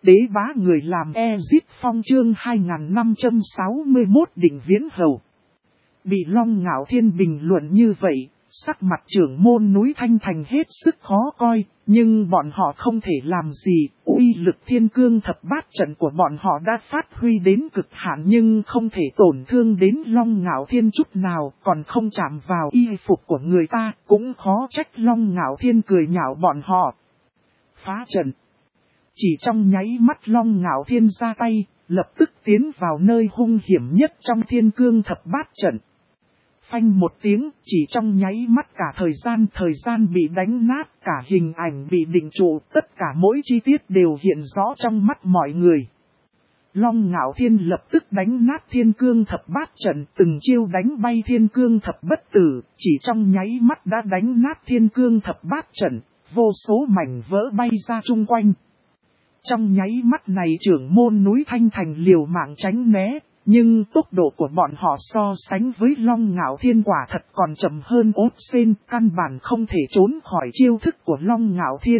Đế bá người làm Ezit Phong chương 2561 Định Viễn Hầu. Bị Long Ngạo Thiên bình luận như vậy, sắc mặt trưởng môn núi Thanh Thành hết sức khó coi, nhưng bọn họ không thể làm gì. Uy lực Thiên Cương Thập Bát trận của bọn họ đã phát huy đến cực hạn nhưng không thể tổn thương đến Long Ngạo Thiên chút nào, còn không chạm vào y phục của người ta, cũng khó trách Long Ngạo Thiên cười nhạo bọn họ. Phá trận. Chỉ trong nháy mắt Long Ngạo Thiên ra tay, lập tức tiến vào nơi hung hiểm nhất trong Thiên Cương Thập Bát trận. Phanh một tiếng, chỉ trong nháy mắt cả thời gian bị đánh nát, cả hình ảnh bị định trụ, tất cả mỗi chi tiết đều hiện rõ trong mắt mọi người. Long Ngạo Thiên lập tức đánh nát Thiên Cương Thập Bát trận, từng chiêu đánh bay Thiên Cương Thập Bất Tử, chỉ trong nháy mắt đã đánh nát Thiên Cương Thập Bát trận, vô số mảnh vỡ bay ra chung quanh. Trong nháy mắt này trưởng môn núi Thanh Thành liều mạng tránh né, nhưng tốc độ của bọn họ so sánh với Long Ngạo Thiên quả thật còn chậm hơn ốt sên, căn bản không thể trốn khỏi chiêu thức của Long Ngạo Thiên.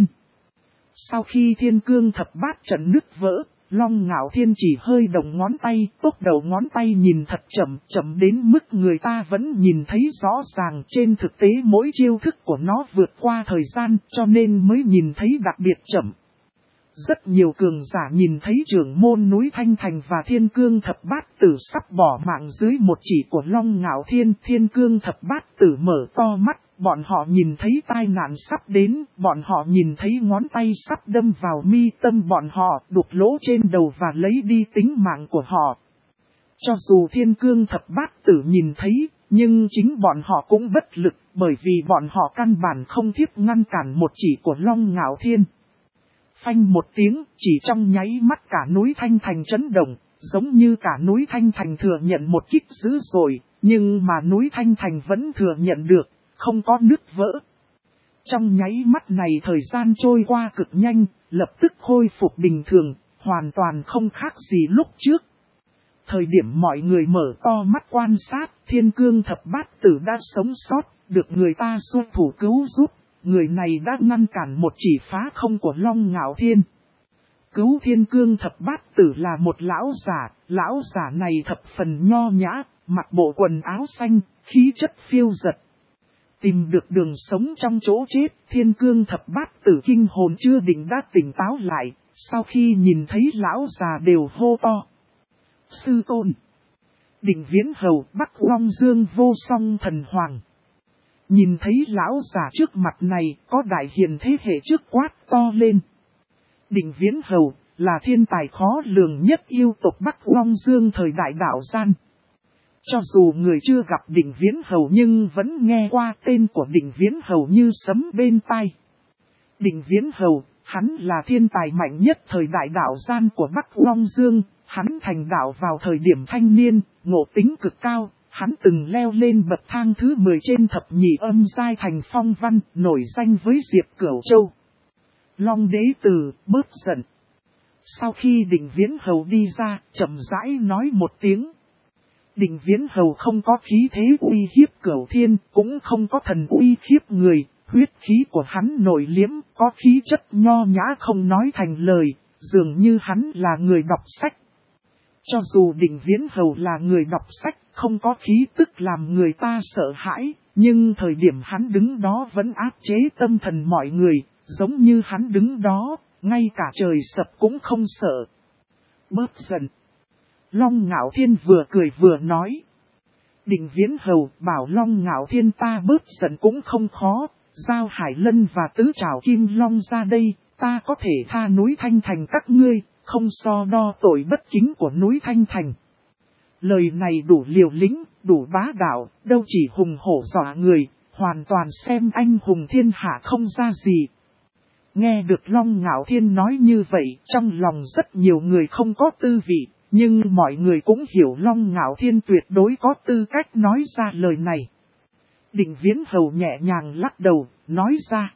Sau khi Thiên Cương Thập Bát trận nứt vỡ, Long Ngạo Thiên chỉ hơi động ngón tay, tốc độ ngón tay nhìn thật chậm đến mức người ta vẫn nhìn thấy rõ ràng. Trên thực tế mỗi chiêu thức của nó vượt qua thời gian cho nên mới nhìn thấy đặc biệt chậm. Rất nhiều cường giả nhìn thấy trưởng môn núi Thanh Thành và Thiên Cương Thập Bát Tử sắp bỏ mạng dưới một chỉ của Long Ngạo Thiên. Thiên Cương Thập Bát Tử mở to mắt, bọn họ nhìn thấy tai nạn sắp đến, bọn họ nhìn thấy ngón tay sắp đâm vào mi tâm bọn họ, đục lỗ trên đầu và lấy đi tính mạng của họ. Cho dù Thiên Cương Thập Bát Tử nhìn thấy, nhưng chính bọn họ cũng bất lực, bởi vì bọn họ căn bản không thiết ngăn cản một chỉ của Long Ngạo Thiên. Phanh một tiếng, chỉ trong nháy mắt cả núi Thanh Thành chấn động, giống như cả núi Thanh Thành thừa nhận một kích dữ dội, nhưng mà núi Thanh Thành vẫn thừa nhận được, không có nứt vỡ. Trong nháy mắt này thời gian trôi qua cực nhanh, lập tức khôi phục bình thường, hoàn toàn không khác gì lúc trước. Thời điểm mọi người mở to mắt quan sát, Thiên Cương Thập Bát Tử đã sống sót, được người ta xuất thủ cứu giúp. Người này đã ngăn cản một chỉ phá không của Long Ngạo Thiên. Cứu Thiên Cương Thập Bát Tử là một lão giả này thập phần nho nhã, mặc bộ quần áo xanh, khí chất phiêu dật. Tìm được đường sống trong chỗ chết, Thiên Cương Thập Bát Tử kinh hồn chưa định đã tỉnh táo lại, sau khi nhìn thấy lão già đều hô to. Sư tôn! Định Viễn Hầu Bắc Long Dương Vô Song Thần Hoàng. Nhìn thấy lão già trước mặt này, có đại hiền thế hệ trước quát to lên. Định Viễn Hầu là thiên tài khó lường nhất yêu tộc Bắc Long Dương thời đại đạo gian. Cho dù người chưa gặp Định Viễn Hầu nhưng vẫn nghe qua tên của Định Viễn Hầu như sấm bên tai. Định Viễn Hầu, hắn là thiên tài mạnh nhất thời đại đạo gian của Bắc Long Dương, hắn thành đạo vào thời điểm thanh niên, ngộ tính cực cao. Hắn từng leo lên bậc thang thứ 10 trên thập nhị âm giai thành phong văn, nổi danh với Diệp Cửu Châu. Long đế tử, bớt giận. Sau khi Định Viễn Hầu đi ra, chậm rãi nói một tiếng. Định Viễn Hầu không có khí thế uy hiếp Cửu Thiên, cũng không có thần uy khiếp người. Huyết khí của hắn nổi liếm, có khí chất nho nhã không nói thành lời, dường như hắn là người đọc sách. Cho dù Định Viễn Hầu là người đọc sách, không có khí tức làm người ta sợ hãi, nhưng thời điểm hắn đứng đó vẫn áp chế tâm thần mọi người, giống như hắn đứng đó, ngay cả trời sập cũng không sợ. Bớt giận. Long Ngạo Thiên vừa cười vừa nói. Định Viễn Hầu bảo Long Ngạo Thiên ta bớt giận cũng không khó, giao Hải Lân và tứ trảo Kim Long ra đây, ta có thể tha núi Thanh Thành các ngươi. Không so đo tội bất kính của núi Thanh Thành. Lời này đủ liều lĩnh, đủ bá đạo, đâu chỉ hùng hổ dọa người, hoàn toàn xem anh hùng thiên hạ không ra gì. Nghe được Long Ngạo Thiên nói như vậy, trong lòng rất nhiều người không có tư vị, nhưng mọi người cũng hiểu Long Ngạo Thiên tuyệt đối có tư cách nói ra lời này. Định Viễn Hầu nhẹ nhàng lắc đầu, nói ra.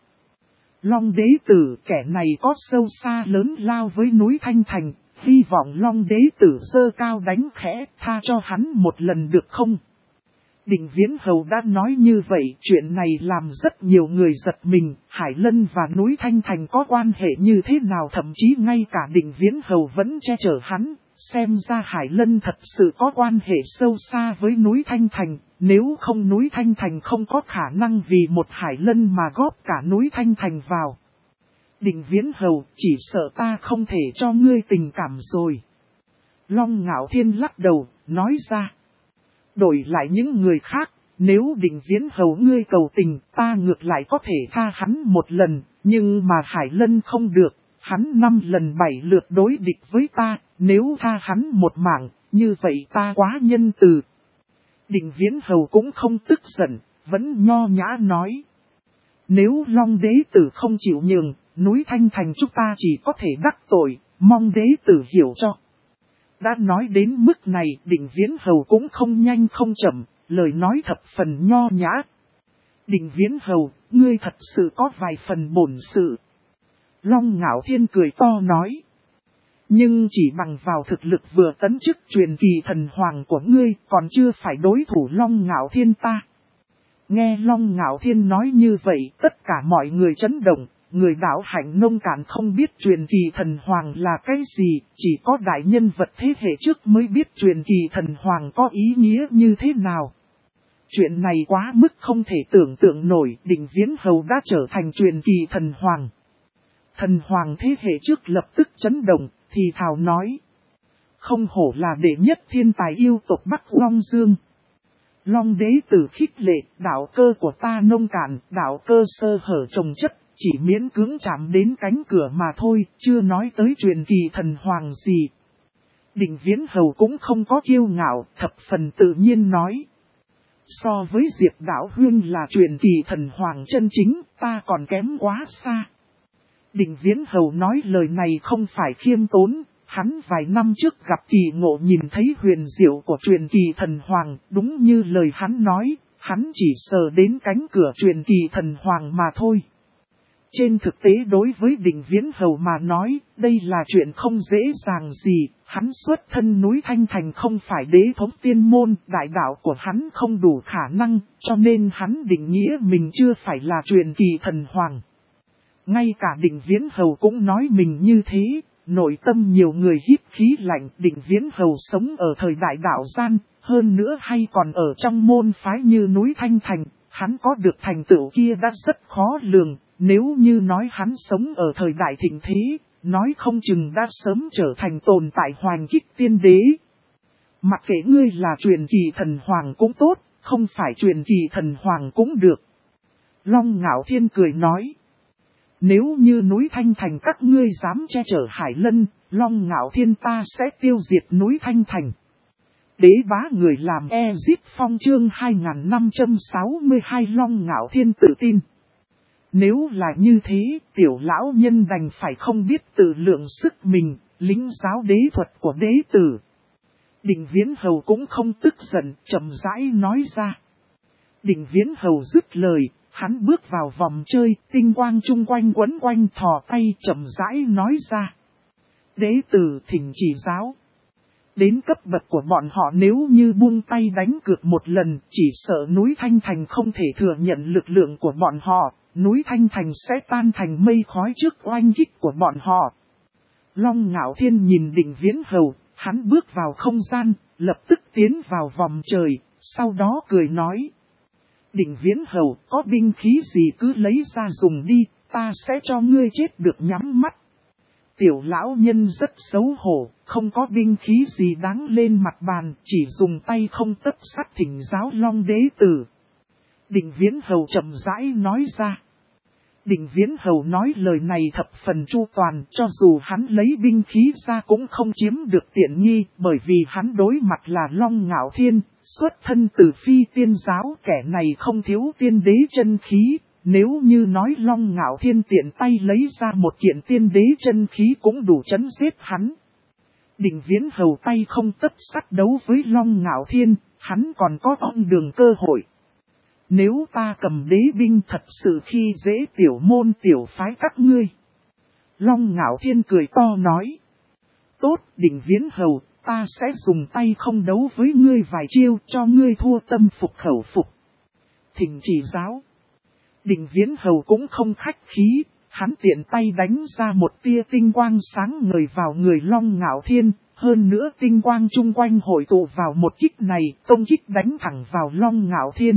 Long đế tử kẻ này có sâu xa lớn lao với núi Thanh Thành, hy vọng Long đế tử giơ cao đánh khẽ tha cho hắn một lần được không? Định Viễn Hầu đã nói như vậy, chuyện này làm rất nhiều người giật mình, Hải Lân và núi Thanh Thành có quan hệ như thế nào, thậm chí ngay cả Định Viễn Hầu vẫn che chở hắn, xem ra Hải Lân thật sự có quan hệ sâu xa với núi Thanh Thành, nếu không núi Thanh Thành không có khả năng vì một Hải Lân mà góp cả núi Thanh Thành vào. Định Viễn Hầu, chỉ sợ ta không thể cho ngươi tình cảm rồi. Long Ngạo Thiên lắc đầu, nói ra. Đổi lại những người khác, nếu Định Viễn Hầu ngươi cầu tình, ta ngược lại có thể tha hắn một lần, nhưng mà Hải Lân không được, hắn 5 lần 7 lượt đối địch với ta, nếu tha hắn một mạng, như vậy ta quá nhân từ. Định Viễn Hầu cũng không tức giận, vẫn nho nhã nói. Nếu Long đế tử không chịu nhường, núi Thanh Thành chúng ta chỉ có thể đắc tội, mong đế tử hiểu cho. Đã nói đến mức này, Định Viễn Hầu cũng không nhanh không chậm, lời nói thập phần nho nhã. Định Viễn Hầu, ngươi thật sự có vài phần bổn sự. Long Ngạo Thiên cười to nói. Nhưng chỉ bằng vào thực lực vừa tấn chức truyền kỳ thần hoàng của ngươi, còn chưa phải đối thủ Long Ngạo Thiên ta. Nghe Long Ngạo Thiên nói như vậy, tất cả mọi người chấn động. Người đạo hạnh nông cạn không biết truyền kỳ thần hoàng là cái gì, chỉ có đại nhân vật thế hệ trước mới biết truyền kỳ thần hoàng có ý nghĩa như thế nào. Chuyện này quá mức không thể tưởng tượng nổi, Định Viễn Hầu đã trở thành truyền kỳ thần hoàng. Thần hoàng thế hệ trước lập tức chấn động, thì thào nói. Không hổ là đệ nhất thiên tài yêu tộc Bắc Long Dương. Long đế tử khích lệ, đạo cơ của ta nông cạn, đạo cơ sơ hở trồng chất. Chỉ miễn cưỡng chạm đến cánh cửa mà thôi, chưa nói tới truyền kỳ thần hoàng gì. Định Viễn Hầu cũng không có kiêu ngạo, thập phần tự nhiên nói. So với Diệp Đạo Huyên là truyền kỳ thần hoàng chân chính, ta còn kém quá xa. Định Viễn Hầu nói lời này không phải khiêm tốn, hắn vài năm trước gặp kỳ ngộ nhìn thấy huyền diệu của truyền kỳ thần hoàng, đúng như lời hắn nói, hắn chỉ sờ đến cánh cửa truyền kỳ thần hoàng mà thôi. Trên thực tế đối với Định Viễn Hầu mà nói, đây là chuyện không dễ dàng gì, hắn xuất thân núi Thanh Thành không phải đế thống tiên môn, đại đạo của hắn không đủ khả năng, cho nên hắn định nghĩa mình chưa phải là truyền kỳ thần hoàng. Ngay cả Định Viễn Hầu cũng nói mình như thế, nội tâm nhiều người hít khí lạnh. Định Viễn Hầu sống ở thời đại đạo gian, hơn nữa hay còn ở trong môn phái như núi Thanh Thành, hắn có được thành tựu kia đã rất khó lường. Nếu như nói hắn sống ở thời đại thịnh thế, nói không chừng đã sớm trở thành tồn tại hoành kích tiên đế. Mặc kệ ngươi là truyền kỳ thần hoàng cũng tốt, không phải truyền kỳ thần hoàng cũng được. Long Ngạo Thiên cười nói. Nếu như núi Thanh Thành các ngươi dám che chở Hải Lân, Long Ngạo Thiên ta sẽ tiêu diệt núi Thanh Thành. Đế bá người làm Ezit Phong chương 2562 Long Ngạo Thiên tự tin. Nếu là như thế, tiểu lão nhân đành phải không biết tự lượng sức mình, lính giáo đế thuật của đế tử. Định Viễn Hầu cũng không tức giận, chậm rãi nói ra. Định Viễn Hầu dứt lời, hắn bước vào vòng chơi, tinh quang chung quanh quấn quanh thò tay chậm rãi nói ra. Đế tử thỉnh chỉ giáo. Đến cấp bậc của bọn họ nếu như buông tay đánh cược một lần, chỉ sợ núi Thanh Thành không thể thừa nhận lực lượng của bọn họ. Núi Thanh Thành sẽ tan thành mây khói trước oanh kích của bọn họ. Long Ngạo Thiên nhìn Định Viễn Hầu, hắn bước vào không gian, lập tức tiến vào vòng trời, sau đó cười nói. Định Viễn Hầu, có binh khí gì cứ lấy ra dùng đi, ta sẽ cho ngươi chết được nhắm mắt. Tiểu lão nhân rất xấu hổ, không có binh khí gì đáng lên mặt bàn, chỉ dùng tay không tấc sắt thỉnh giáo Long đế tử. Định Viễn Hầu chậm rãi nói ra. Định Viễn Hầu nói lời này thập phần chu toàn, cho dù hắn lấy binh khí ra cũng không chiếm được tiện nghi, bởi vì hắn đối mặt là Long Ngạo Thiên, xuất thân từ phi tiên giáo, kẻ này không thiếu tiên đế chân khí. Nếu như nói Long Ngạo Thiên tiện tay lấy ra một kiện tiên đế chân khí cũng đủ chấn giết hắn. Định Viễn Hầu tay không tấc sắt đấu với Long Ngạo Thiên, hắn còn có ong đường cơ hội. Nếu ta cầm đế binh thật sự khi dễ tiểu môn tiểu phái các ngươi. Long Ngạo Thiên cười to nói. Tốt, Định Viễn Hầu, ta sẽ dùng tay không đấu với ngươi vài chiêu cho ngươi thua tâm phục khẩu phục. Thỉnh chỉ giáo. Định Viễn Hầu cũng không khách khí, hắn tiện tay đánh ra một tia tinh quang sáng ngời vào người Long Ngạo Thiên, hơn nữa tinh quang chung quanh hội tụ vào một kích này, công kích đánh thẳng vào Long Ngạo Thiên.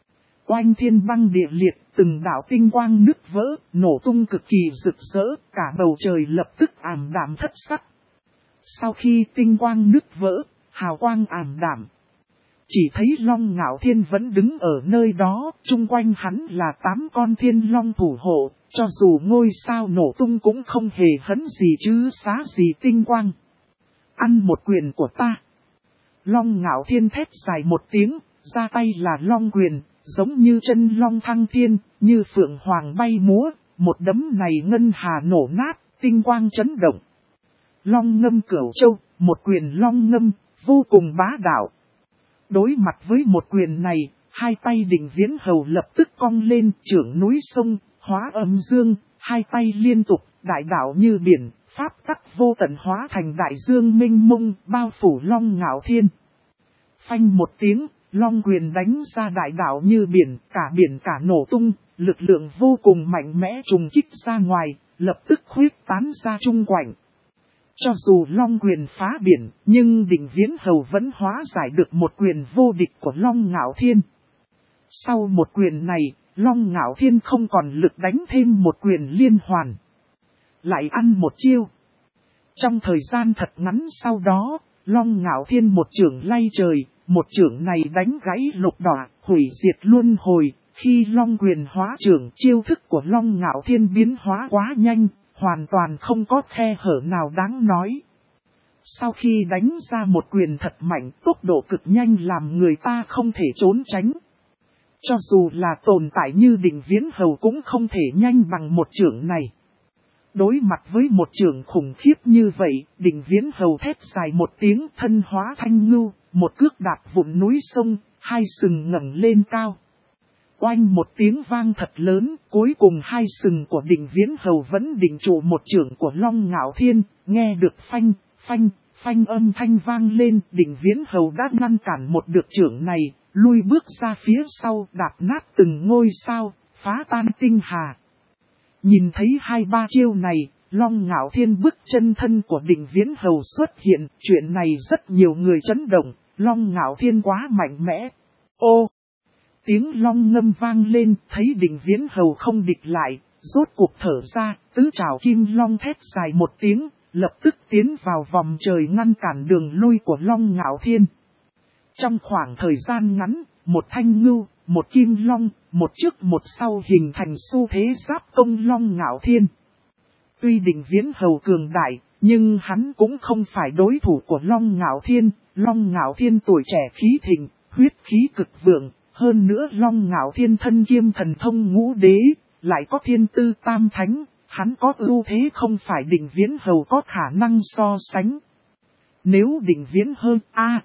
Oanh thiên băng địa liệt, từng đạo tinh quang nứt vỡ, nổ tung cực kỳ rực rỡ, cả bầu trời lập tức ảm đạm thất sắc. Sau khi tinh quang nứt vỡ, hào quang ảm đạm, chỉ thấy Long Ngạo Thiên vẫn đứng ở nơi đó, chung quanh hắn là 8 con thiên long thủ hộ, cho dù ngôi sao nổ tung cũng không hề hấn gì chứ xá gì tinh quang. Ăn một quyền của ta. Long Ngạo Thiên thét dài một tiếng, ra tay là long quyền, giống như chân long thăng thiên, như phượng hoàng bay múa, một đấm này ngân hà nổ nát, tinh quang chấn động. Long ngâm cửu châu, một quyền long ngâm, vô cùng bá đạo. Đối mặt với một quyền này, hai tay Định Viễn Hầu lập tức cong lên, chưởng núi sông, hóa âm dương, hai tay liên tục, đại đạo như biển, pháp tắc vô tận hóa thành đại dương mênh mông, bao phủ Long Ngạo Thiên. Phanh một tiếng, long quyền đánh ra đại đạo như biển cả nổ tung, lực lượng vô cùng mạnh mẽ trùng kích ra ngoài, lập tức khuyết tán ra chung quanh. Cho dù long quyền phá biển, nhưng Định Viễn Hầu vẫn hóa giải được một quyền vô địch của Long Ngạo Thiên. Sau một quyền này, Long Ngạo Thiên không còn lực đánh thêm một quyền liên hoàn. Lại ăn một chiêu. Trong thời gian thật ngắn sau đó, Long Ngạo Thiên một chưởng lay trời, một chưởng này đánh gãy lục đọa, hủy diệt luân hồi. Khi long quyền hóa chưởng, chiêu thức của Long Ngạo Thiên biến hóa quá nhanh, hoàn toàn không có khe hở nào đáng nói. Sau khi đánh ra một quyền thật mạnh, tốc độ cực nhanh làm người ta không thể trốn tránh. Cho dù là tồn tại như Định Viễn Hầu cũng không thể nhanh bằng một chưởng này. Đối mặt với một chưởng khủng khiếp như vậy, Định Viễn Hầu thét dài một tiếng, thân hóa thanh ngưu, một cước đạp vụn núi sông, hai sừng ngẩng lên cao. Oanh một tiếng vang thật lớn, cuối cùng hai sừng của Định Viễn Hầu vẫn định trụ một chưởng của Long Ngạo Thiên, nghe được phanh, phanh, phanh âm thanh vang lên, Định Viễn Hầu đã ngăn cản một được chưởng này, lui bước ra phía sau, đạp nát từng ngôi sao, phá tan tinh hà. Nhìn thấy hai ba chiêu này, Long Ngạo Thiên bức chân thân của Định Viễn Hầu xuất hiện, chuyện này rất nhiều người chấn động, Long Ngạo Thiên quá mạnh mẽ. Ô! Tiếng long ngâm vang lên, thấy Định Viễn Hầu không địch lại, rốt cuộc thở ra, tứ trảo kim long thét dài một tiếng, lập tức tiến vào vòng trời ngăn cản đường lui của Long Ngạo Thiên. Trong khoảng thời gian ngắn, một thanh ngưu, một kim long, một trước một sau hình thành xu thế giáp công Long Ngạo Thiên. Tuy Định Viễn Hầu cường đại, nhưng hắn cũng không phải đối thủ của Long Ngạo Thiên. Long Ngạo Thiên tuổi trẻ khí thịnh, huyết khí cực vượng, hơn nữa Long Ngạo Thiên thân kiêm thần thông ngũ đế, lại có thiên tư tam thánh, hắn có ưu thế không phải Định Viễn Hầu có khả năng so sánh. Nếu Định Viễn hơn A,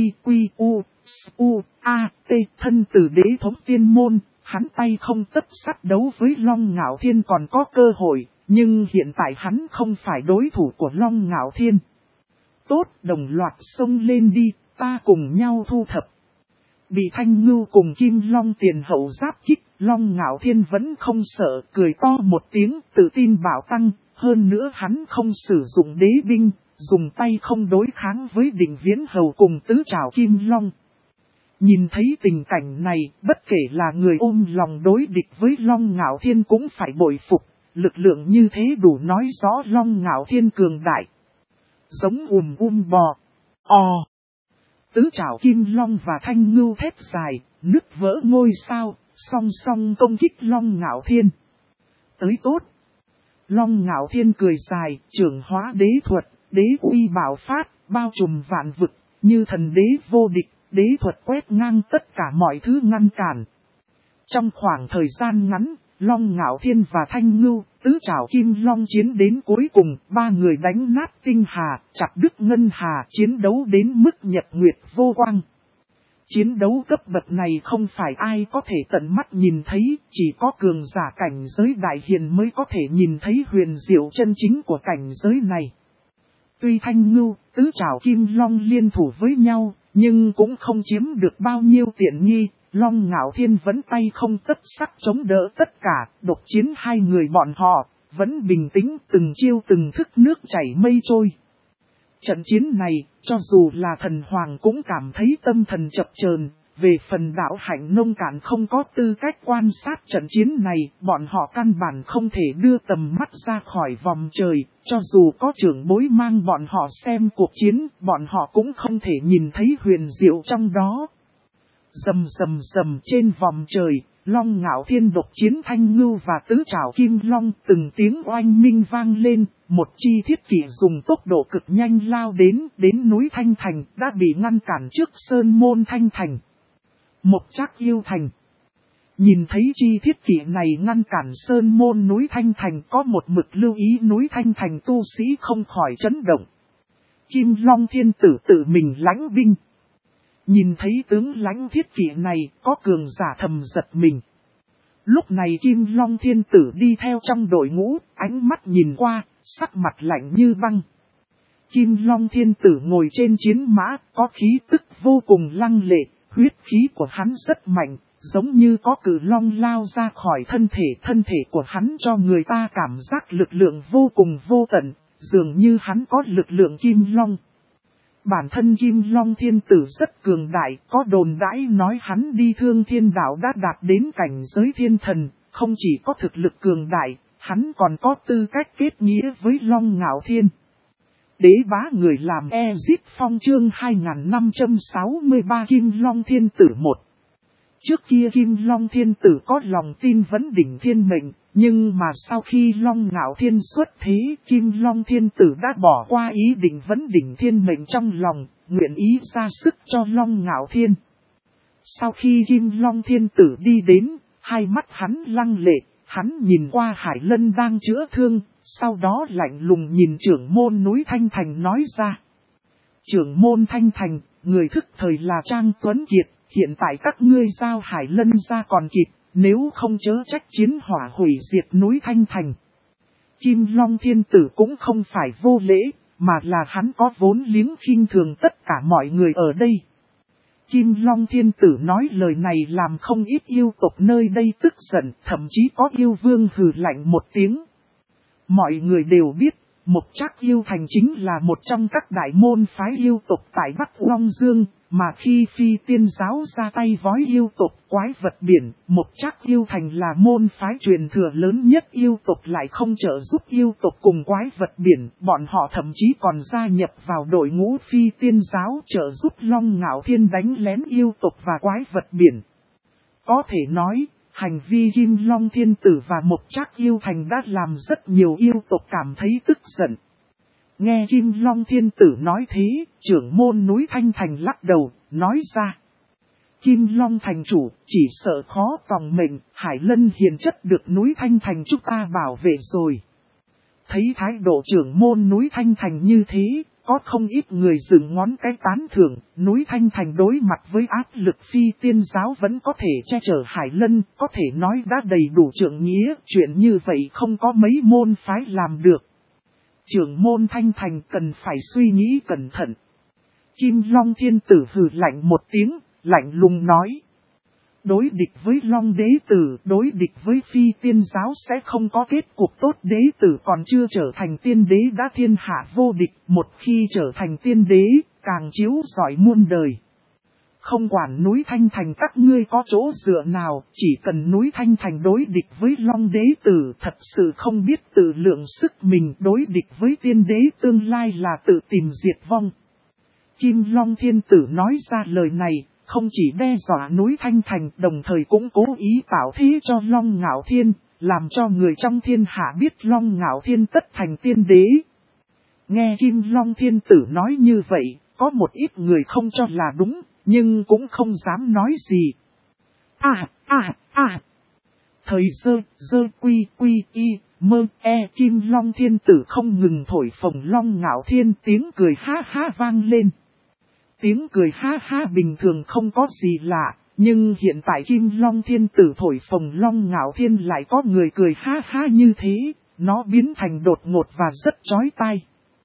T thân từ đế thống tiên môn, hắn tay không tất sắt đấu với Long Ngạo Thiên còn có cơ hội, nhưng hiện tại hắn không phải đối thủ của Long Ngạo Thiên. Tốt, đồng loạt xông lên đi, ta cùng nhau thu thập. Bị thanh ngưu cùng kim long tiền hậu giáp kích, Long Ngạo Thiên vẫn không sợ, cười to một tiếng, tự tin bảo tăng, hơn nữa hắn không sử dụng đế binh, dùng tay không đối kháng với Định Viễn Hầu cùng tứ trảo kim long. Nhìn thấy tình cảnh này, bất kể là người ôm lòng đối địch với Long Ngạo Thiên cũng phải bội phục, lực lượng như thế đủ nói rõ Long Ngạo Thiên cường đại. Giống bò, tứ trảo kim long và thanh ngưu thép dài, nứt vỡ ngôi sao, song song công kích Long Ngạo Thiên. Tới tốt. Long Ngạo Thiên cười dài, trưởng hóa đế thuật, đế uy bảo phát, bao trùm vạn vực, như thần đế vô địch, đế thuật quét ngang tất cả mọi thứ ngăn cản. Trong khoảng thời gian ngắn, Long Ngạo Thiên và Thanh Ngưu, tứ trảo kim long chiến đến cuối cùng, ba người đánh nát tinh hà, chặt đứt ngân hà, chiến đấu đến mức nhật nguyệt vô quang. Chiến đấu cấp bậc này không phải ai có thể tận mắt nhìn thấy, chỉ có cường giả cảnh giới đại hiền mới có thể nhìn thấy huyền diệu chân chính của cảnh giới này. Tuy Thanh Ngưu, Tứ Trảo Kim Long liên thủ với nhau, nhưng cũng không chiếm được bao nhiêu tiện nghi. Long Ngạo Thiên vẫn tay không tất sắc chống đỡ tất cả, độc chiến hai người bọn họ, vẫn bình tĩnh từng chiêu từng thức nước chảy mây trôi. Trận chiến này, cho dù là thần hoàng cũng cảm thấy tâm thần chập chờn. Về phần Đạo Hạnh nông cạn không có tư cách quan sát trận chiến này, bọn họ căn bản không thể đưa tầm mắt ra khỏi vòng trời, cho dù có trưởng bối mang bọn họ xem cuộc chiến, bọn họ cũng không thể nhìn thấy huyền diệu trong đó. Rầm rầm rầm trên vòng trời, Long Ngạo Thiên độc chiến Thanh Ngưu và Tứ Trảo Kim Long, từng tiếng oanh minh vang lên, một chi thiết kỵ dùng tốc độ cực nhanh lao đến núi Thanh Thành, đã bị ngăn cản trước sơn môn Thanh Thành. Mộc Trác Yêu Thành. Nhìn thấy chi thiết kỵ này ngăn cản sơn môn núi Thanh Thành, có một mực lưu ý núi Thanh Thành tu sĩ không khỏi chấn động. Kim Long Thiên Tử tự mình lãnh binh. Nhìn thấy tướng lãnh thiết kỵ này, có cường giả thầm giật mình. Lúc này Kim Long Thiên Tử đi theo trong đội ngũ, ánh mắt nhìn qua, sắc mặt lạnh như băng. Kim Long Thiên Tử ngồi trên chiến mã, có khí tức vô cùng lăng lệ, huyết khí của hắn rất mạnh, giống như có cự long lao ra khỏi thân thể của hắn cho người ta cảm giác lực lượng vô cùng vô tận, dường như hắn có lực lượng Kim Long. Bản thân Kim Long Thiên Tử rất cường đại, có đồn đãi nói hắn đi Thương Thiên Đạo đã đạt đến cảnh giới thiên thần, không chỉ có thực lực cường đại, hắn còn có tư cách kết nghĩa với Long Ngạo Thiên. Đế bá người làm Ezit Phong chương 2563 Kim Long Thiên Tử 1. Trước kia Kim Long Thiên Tử có lòng tin vấn đỉnh thiên mệnh, nhưng mà sau khi Long Ngạo Thiên xuất thế, Kim Long Thiên Tử đã bỏ qua ý định vấn đỉnh thiên mệnh trong lòng, nguyện ý ra sức cho Long Ngạo Thiên. Sau khi Kim Long Thiên Tử đi đến, hai mắt hắn lăng lệ, hắn nhìn qua Hải Lân đang chữa thương, sau đó lạnh lùng nhìn trưởng môn núi Thanh Thành nói ra. Trưởng môn Thanh Thành, người thức thời là Trang Tuấn Kiệt, hiện tại các ngươi giao Hải Lân ra còn kịp, nếu không chớ trách chiến hỏa hủy diệt núi Thanh Thành. Kim Long Thiên Tử cũng không phải vô lễ, mà là hắn có vốn liếng khinh thường tất cả mọi người ở đây. Kim Long Thiên Tử nói lời này làm không ít yêu tộc nơi đây tức giận, thậm chí có yêu vương hừ lạnh một tiếng. Mọi người đều biết, Mộc Trác Yêu Thành chính là một trong các đại môn phái yêu tộc tại Bắc Long Dương, mà khi Phi Tiên giáo ra tay vói yêu tộc quái vật biển, Mộc Trác Yêu Thành là môn phái truyền thừa lớn nhất yêu tộc lại không trợ giúp yêu tộc cùng quái vật biển, bọn họ thậm chí còn gia nhập vào đội ngũ Phi Tiên giáo trợ giúp Long Ngạo Thiên đánh lén yêu tộc và quái vật biển. Có thể nói, hành vi Kim Long Thiên Tử và Mộc Trác Yêu Thành đã làm rất nhiều yêu tộc cảm thấy tức giận. Nghe Kim Long Thiên Tử nói thế, trưởng môn núi Thanh Thành lắc đầu, nói ra. Kim Long Thành chủ, chỉ sợ khó tòng mệnh, Hải Lân hiền chất được núi Thanh Thành chúng ta bảo vệ rồi. Thấy thái độ trưởng môn núi Thanh Thành như thế, có không ít người dựng ngón cái tán thưởng, núi Thanh Thành đối mặt với áp lực Phi Tiên giáo vẫn có thể che chở Hải Lân, có thể nói đã đầy đủ trượng nghĩa, chuyện như vậy không có mấy môn phái làm được. Trưởng môn Thanh Thành cần phải suy nghĩ cẩn thận. Kim Long Thiên Tử hừ lạnh một tiếng, lạnh lùng nói. Đối địch với Long Đế Tử, đối địch với Phi Tiên giáo sẽ không có kết cục tốt. Đế Tử còn chưa trở thành tiên đế đã thiên hạ vô địch, một khi trở thành tiên đế, càng chiếu giỏi muôn đời. Không quản núi Thanh Thành các ngươi có chỗ dựa nào, chỉ cần núi Thanh Thành đối địch với Long Đế Tử thật sự không biết tự lượng sức mình, đối địch với tiên đế tương lai là tự tìm diệt vong. Kim Long Thiên Tử nói ra lời này, không chỉ đe dọa núi Thanh Thành, đồng thời cũng cố ý tạo thế cho Long Ngạo Thiên, làm cho người trong thiên hạ biết Long Ngạo Thiên tất thành tiên đế. Nghe Kim Long Thiên Tử nói như vậy, có một ít người không cho là đúng, nhưng cũng không dám nói gì. Thời quy y, mơ Kim Long Thiên Tử không ngừng thổi phồng Long Ngạo Thiên, tiếng cười ha ha vang lên. Tiếng cười ha ha bình thường không có gì lạ, nhưng hiện tại Kim Long Thiên Tử thổi phồng Long Ngạo Thiên lại có người cười ha ha như thế, nó biến thành đột ngột và rất chói tai.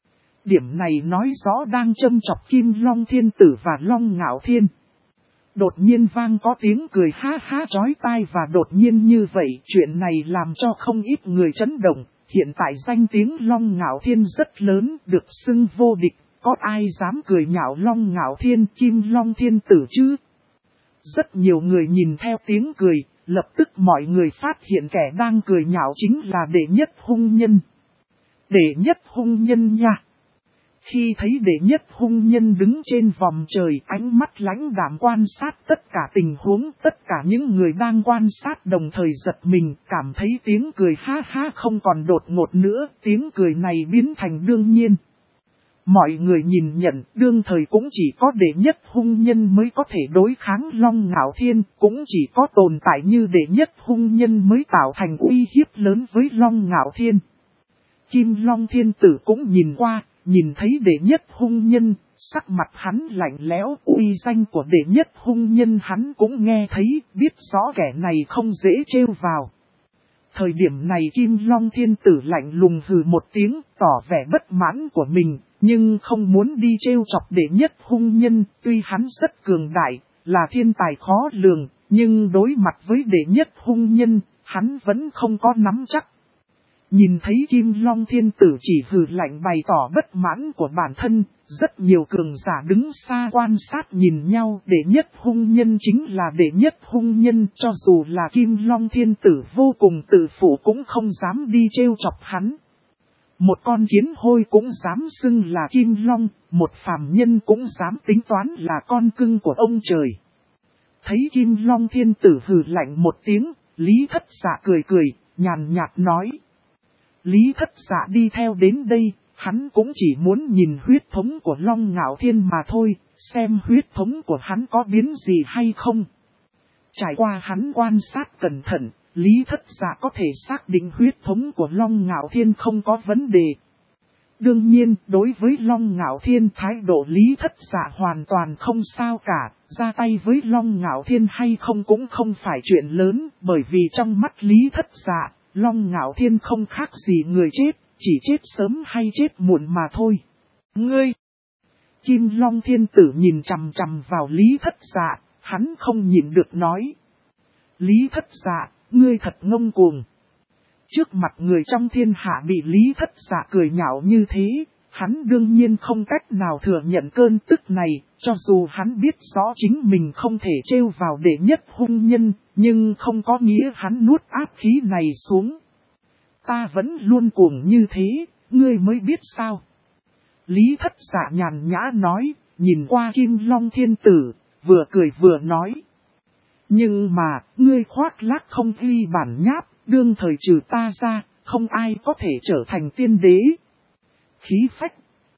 Điểm này nói rõ đang châm chọc Kim Long Thiên Tử và Long Ngạo Thiên. Đột nhiên vang có tiếng cười ha ha chói tai và đột nhiên như vậy chuyện này làm cho không ít người chấn động. Hiện tại danh tiếng Long Ngạo Thiên rất lớn, được xưng vô địch, có ai dám cười nhạo Long Ngạo Thiên Kim Long Thiên Tử chứ? Rất nhiều người nhìn theo tiếng cười, lập tức mọi người phát hiện kẻ đang cười nhạo chính là đệ nhất hung nhân. Đệ nhất hung nhân nha! Khi thấy đệ nhất hung nhân đứng trên vòm trời, ánh mắt lãnh đạm quan sát tất cả tình huống, tất cả những người đang quan sát đồng thời giật mình, cảm thấy tiếng cười ha ha không còn đột ngột nữa, tiếng cười này biến thành đương nhiên. Mọi người nhìn nhận, đương thời cũng chỉ có đệ nhất hung nhân mới có thể đối kháng Long Ngạo Thiên, cũng chỉ có tồn tại như đệ nhất hung nhân mới tạo thành uy hiếp lớn với Long Ngạo Thiên. Kim Long Thiên Tử cũng nhìn qua, nhìn thấy đệ nhất hung nhân, sắc mặt hắn lạnh lẽo, uy danh của đệ nhất hung nhân hắn cũng nghe thấy, biết rõ kẻ này không dễ trêu vào. Thời điểm này Kim Long Thiên Tử lạnh lùng hừ một tiếng, tỏ vẻ bất mãn của mình, nhưng không muốn đi trêu chọc đệ nhất hung nhân, tuy hắn rất cường đại, là thiên tài khó lường, nhưng đối mặt với đệ nhất hung nhân, hắn vẫn không có nắm chắc. Nhìn thấy Kim Long Thiên Tử chỉ hừ lạnh bày tỏ bất mãn của bản thân, rất nhiều cường giả đứng xa quan sát nhìn nhau. Đệ nhất hung nhân chính là đệ nhất hung nhân, cho dù là Kim Long Thiên Tử vô cùng tự phụ cũng không dám đi trêu chọc hắn. Một con kiến hôi cũng dám xưng là Kim Long, một phàm nhân cũng dám tính toán là con cưng của ông trời. Thấy Kim Long Thiên Tử hừ lạnh một tiếng, Lý Thất Dạ cười cười, nhàn nhạt nói. Lý Thất Dạ đi theo đến đây, hắn cũng chỉ muốn nhìn huyết thống của Long Ngạo Thiên mà thôi, xem huyết thống của hắn có biến gì hay không. Trải qua hắn quan sát cẩn thận, Lý Thất Dạ có thể xác định huyết thống của Long Ngạo Thiên không có vấn đề. Đương nhiên, đối với Long Ngạo Thiên thái độ Lý Thất Dạ hoàn toàn không sao cả, ra tay với Long Ngạo Thiên hay không cũng không phải chuyện lớn, bởi vì trong mắt Lý Thất Dạ, Long Ngạo Thiên không khác gì người chết, chỉ chết sớm hay chết muộn mà thôi. Ngươi! Kim Long Thiên Tử nhìn chằm chằm vào Lý Thất Dạ, hắn không nhịn được nói. Lý Thất Dạ, ngươi thật ngông cuồng. Trước mặt người trong thiên hạ bị Lý Thất Dạ cười nhạo như thế, hắn đương nhiên không cách nào thừa nhận cơn tức này, cho dù hắn biết rõ chính mình không thể trêu vào đệ nhất hung nhân, nhưng không có nghĩa hắn nuốt áp khí này xuống. Ta vẫn luôn cuồng như thế, ngươi mới biết sao. Lý Thất Dạ nhàn nhã nói, nhìn qua Kim Long Thiên Tử, vừa cười vừa nói. Nhưng mà, ngươi khoác lác không ghi bản nháp, đương thời trừ ta ra, không ai có thể trở thành tiên đế. Khí phách.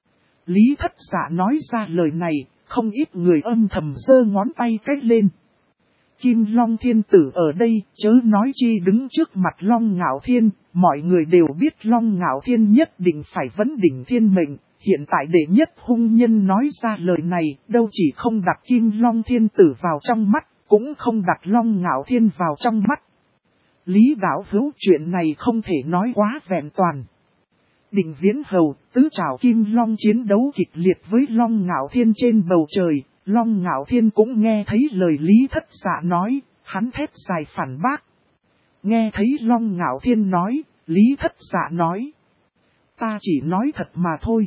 Lý Thất Dạ nói ra lời này, không ít người âm thầm giơ ngón tay cách lên. Kim Long Thiên Tử ở đây, chớ nói chi đứng trước mặt Long Ngạo Thiên, mọi người đều biết Long Ngạo Thiên nhất định phải vấn đỉnh thiên mệnh. Hiện tại đệ nhất hung nhân nói ra lời này, đâu chỉ không đặt Kim Long Thiên Tử vào trong mắt, cũng không đặt Long Ngạo Thiên vào trong mắt. Lý đạo hữu chuyện này không thể nói quá vẹn toàn. Định Viễn Hầu, tứ trảo Kim Long chiến đấu kịch liệt với Long Ngạo Thiên trên bầu trời, Long Ngạo Thiên cũng nghe thấy lời Lý Thất Dạ nói, hắn thét dài phản bác. Nghe thấy Long Ngạo Thiên nói, Lý Thất Dạ nói. Ta chỉ nói thật mà thôi.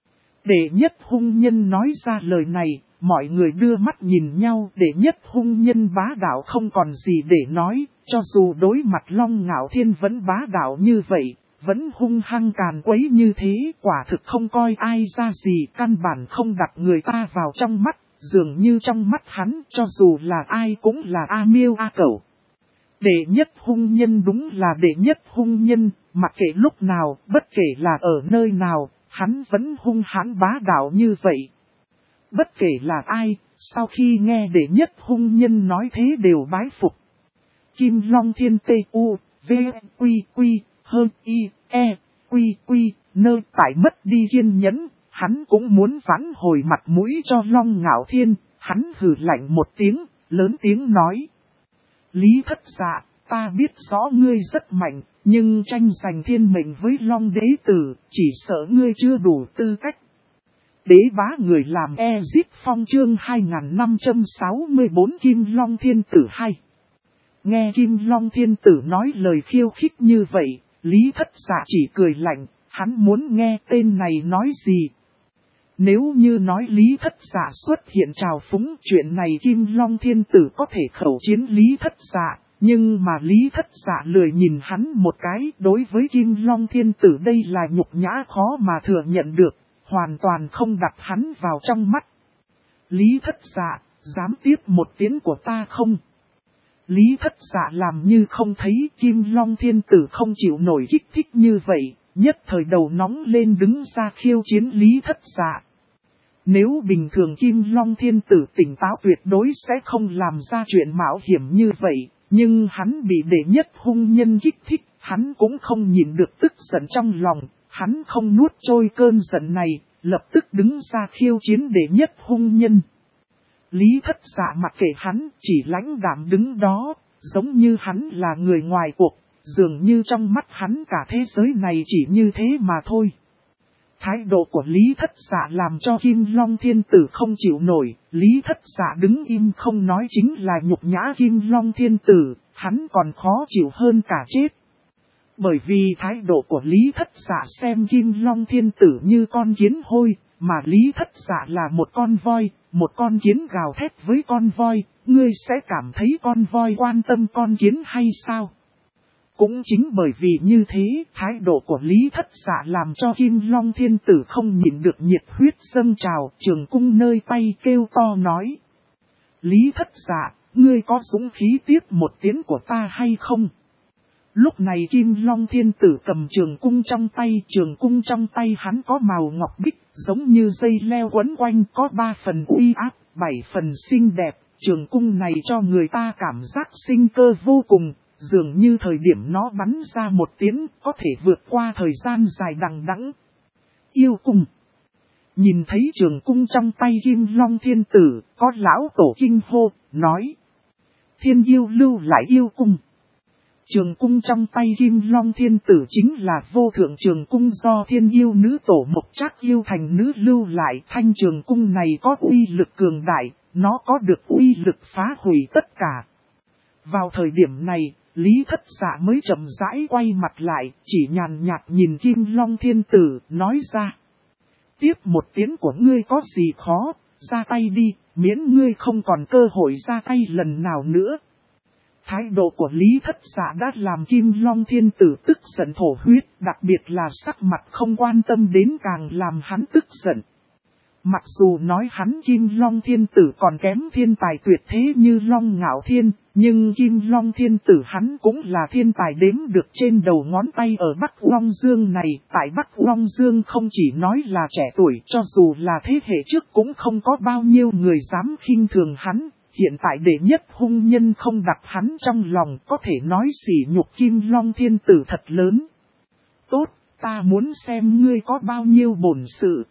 Đệ nhất hung nhân nói ra lời này, mọi người đưa mắt nhìn nhau, đệ nhất hung nhân bá đạo không còn gì để nói, cho dù đối mặt Long Ngạo Thiên vẫn bá đạo như vậy, vẫn hung hăng càn quấy như thế, quả thực không coi ai ra gì, căn bản không đặt người ta vào trong mắt, dường như trong mắt hắn, cho dù là ai cũng là A Miêu A Cẩu. Đệ nhất hung nhân đúng là đệ nhất hung nhân, mặc kệ lúc nào, bất kể là ở nơi nào, hắn vẫn hung hãn bá đạo như vậy. Bất kể là ai, sau khi nghe đệ nhất hung nhân nói thế đều bái phục. Kim Long Thiên T.U. V. Quy Quy, Hơn I. E. Quy Quy, nơi tại mất đi kiên nhẫn, hắn cũng muốn vãn hồi mặt mũi cho Long Ngạo Thiên, hắn hừ lạnh một tiếng, lớn tiếng nói. Lý Thất Dạ, ta biết rõ ngươi rất mạnh, nhưng tranh giành thiên mệnh với Long Đế Tử, chỉ sợ ngươi chưa đủ tư cách. Đế bá người làm Ezit Phong chương 2564 Kim Long Thiên Tử 2. Nghe Kim Long Thiên Tử nói lời khiêu khích như vậy, Lý Thất Dạ chỉ cười lạnh, hắn muốn nghe tên này nói gì. Nếu như nói Lý Thất Dạ xuất hiện trào phúng chuyện này Kim Long Thiên Tử có thể khẩu chiến Lý Thất Dạ, nhưng mà Lý Thất Dạ lười nhìn hắn một cái, đối với Kim Long Thiên Tử đây là nhục nhã khó mà thừa nhận được, hoàn toàn không đặt hắn vào trong mắt. Lý Thất Dạ, dám tiếp một tiếng của ta không? Lý Thất Dạ làm như không thấy Kim Long Thiên Tử không chịu nổi kích thích như vậy, nhất thời đầu nóng lên đứng ra khiêu chiến Lý Thất Dạ. Nếu bình thường Kim Long Thiên Tử tỉnh táo tuyệt đối sẽ không làm ra chuyện mạo hiểm như vậy, nhưng hắn bị đệ nhất hung nhân kích thích, hắn cũng không nhìn được tức giận trong lòng, hắn không nuốt trôi cơn giận này, lập tức đứng ra khiêu chiến đệ nhất hung nhân. Lý Thất Dạ mặc kệ hắn, chỉ lãnh đạm đứng đó, giống như hắn là người ngoài cuộc, dường như trong mắt hắn cả thế giới này chỉ như thế mà thôi. Thái độ của Lý Thất Dạ làm cho Kim Long Thiên Tử không chịu nổi, Lý Thất Dạ đứng im không nói chính là nhục nhã Kim Long Thiên Tử, hắn còn khó chịu hơn cả chết. Bởi vì thái độ của Lý Thất Dạ xem Kim Long Thiên Tử như con kiến hôi, mà Lý Thất Dạ là một con voi, một con kiến gào thét với con voi, ngươi sẽ cảm thấy con voi quan tâm con kiến hay sao? Cũng chính bởi vì như thế, thái độ của Lý Thất Dạ làm cho Kim Long Thiên Tử không nhịn được nhiệt huyết dâng trào, trường cung nơi tay kêu to nói. Lý Thất Dạ, ngươi có dũng khí tiếp một tiếng của ta hay không? Lúc này Kim Long Thiên Tử cầm trường cung trong tay hắn có màu ngọc bích, giống như dây leo quấn quanh, có 3 phần uy áp, 7 phần xinh đẹp, trường cung này cho người ta cảm giác sinh cơ vô cùng. Dường như thời điểm nó bắn ra một tiếng có thể vượt qua thời gian dài đằng đẵng. Yêu cung. Nhìn thấy trường cung trong tay Kim Long Thiên Tử, có lão tổ kinh hô, nói. Thiên yêu lưu lại yêu cung. Trường cung trong tay Kim Long Thiên Tử chính là vô thượng trường cung do thiên yêu nữ tổ Mộc Trác yêu thành nữ lưu lại. Thanh trường cung này có uy lực cường đại, nó có được uy lực phá hủy tất cả. Vào thời điểm này, Lý Thất Dạ mới chậm rãi quay mặt lại, chỉ nhàn nhạt nhìn Kim Long Thiên Tử, nói ra. Tiếp một tiếng của ngươi có gì khó, ra tay đi, miễn ngươi không còn cơ hội ra tay lần nào nữa. Thái độ của Lý Thất Dạ đã làm Kim Long Thiên Tử tức giận thổ huyết, đặc biệt là sắc mặt không quan tâm đến càng làm hắn tức giận. Mặc dù nói hắn Kim Long Thiên Tử còn kém thiên tài tuyệt thế như Long Ngạo Thiên, nhưng Kim Long Thiên Tử hắn cũng là thiên tài đếm được trên đầu ngón tay ở Bắc Long Dương này. Tại Bắc Long Dương không chỉ nói là trẻ tuổi, cho dù là thế hệ trước cũng không có bao nhiêu người dám khinh thường hắn. Hiện tại đệ nhất hung nhân không đặt hắn trong lòng, có thể nói sỉ nhục Kim Long Thiên Tử thật lớn. Tốt, ta muốn xem ngươi có bao nhiêu bổn sự.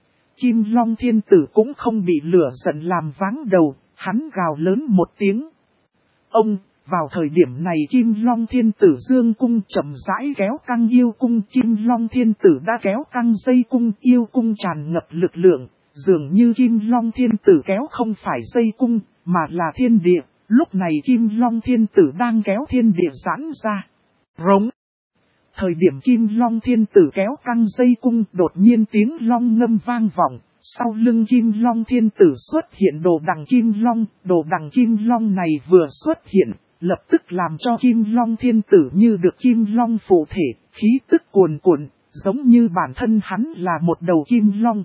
Kim Long Thiên Tử cũng không bị lửa giận làm váng đầu, hắn gào lớn một tiếng. Ông, vào thời điểm này Kim Long Thiên Tử dương cung chậm rãi kéo căng yêu cung. Kim Long Thiên Tử đã kéo căng dây cung, yêu cung tràn ngập lực lượng, dường như Kim Long Thiên Tử kéo không phải dây cung, mà là thiên địa. Lúc này Kim Long Thiên Tử đang kéo thiên địa giãn ra. Rống. Thời điểm Kim Long Thiên Tử kéo căng dây cung, đột nhiên tiếng long ngâm vang vọng, sau lưng Kim Long Thiên Tử xuất hiện đồ đằng Kim Long. Đồ đằng Kim Long này vừa xuất hiện, lập tức làm cho Kim Long Thiên Tử như được Kim Long phụ thể, khí tức cuồn cuộn, giống như bản thân hắn là một đầu Kim Long.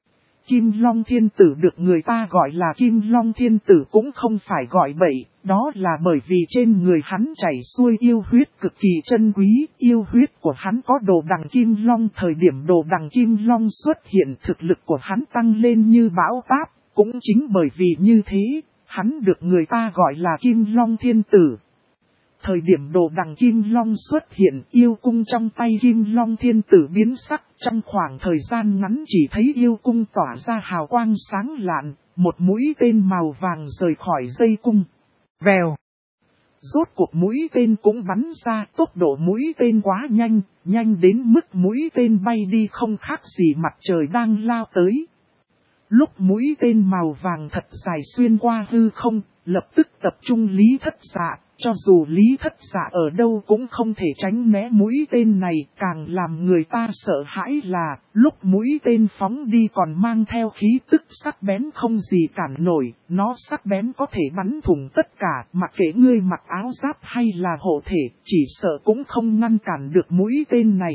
Kim Long Thiên Tử được người ta gọi là Kim Long Thiên Tử cũng không phải gọi bậy, đó là bởi vì trên người hắn chảy xuôi yêu huyết cực kỳ chân quý, yêu huyết của hắn có đồ đằng Kim Long. Thời điểm đồ đằng Kim Long xuất hiện thực lực của hắn tăng lên như bão táp, cũng chính bởi vì như thế, hắn được người ta gọi là Kim Long Thiên Tử. Thời điểm đồ đằng Kim Long xuất hiện, yêu cung trong tay Kim Long Thiên Tử biến sắc, trong khoảng thời gian ngắn chỉ thấy yêu cung tỏa ra hào quang sáng lạn, một mũi tên màu vàng rời khỏi dây cung. Vèo! Rốt cuộc mũi tên cũng bắn ra, tốc độ mũi tên quá nhanh, nhanh đến mức mũi tên bay đi không khác gì mặt trời đang lao tới. Lúc mũi tên màu vàng thật dài xuyên qua hư không, lập tức tập trung Lý Thất Dạ, cho dù Lý Thất Dạ ở đâu cũng không thể tránh né mũi tên này. Càng làm người ta sợ hãi là, lúc mũi tên phóng đi còn mang theo khí tức sắc bén không gì cản nổi, nó sắc bén có thể bắn thủng tất cả, mặc kệ ngươi mặc áo giáp hay là hộ thể, chỉ sợ cũng không ngăn cản được mũi tên này.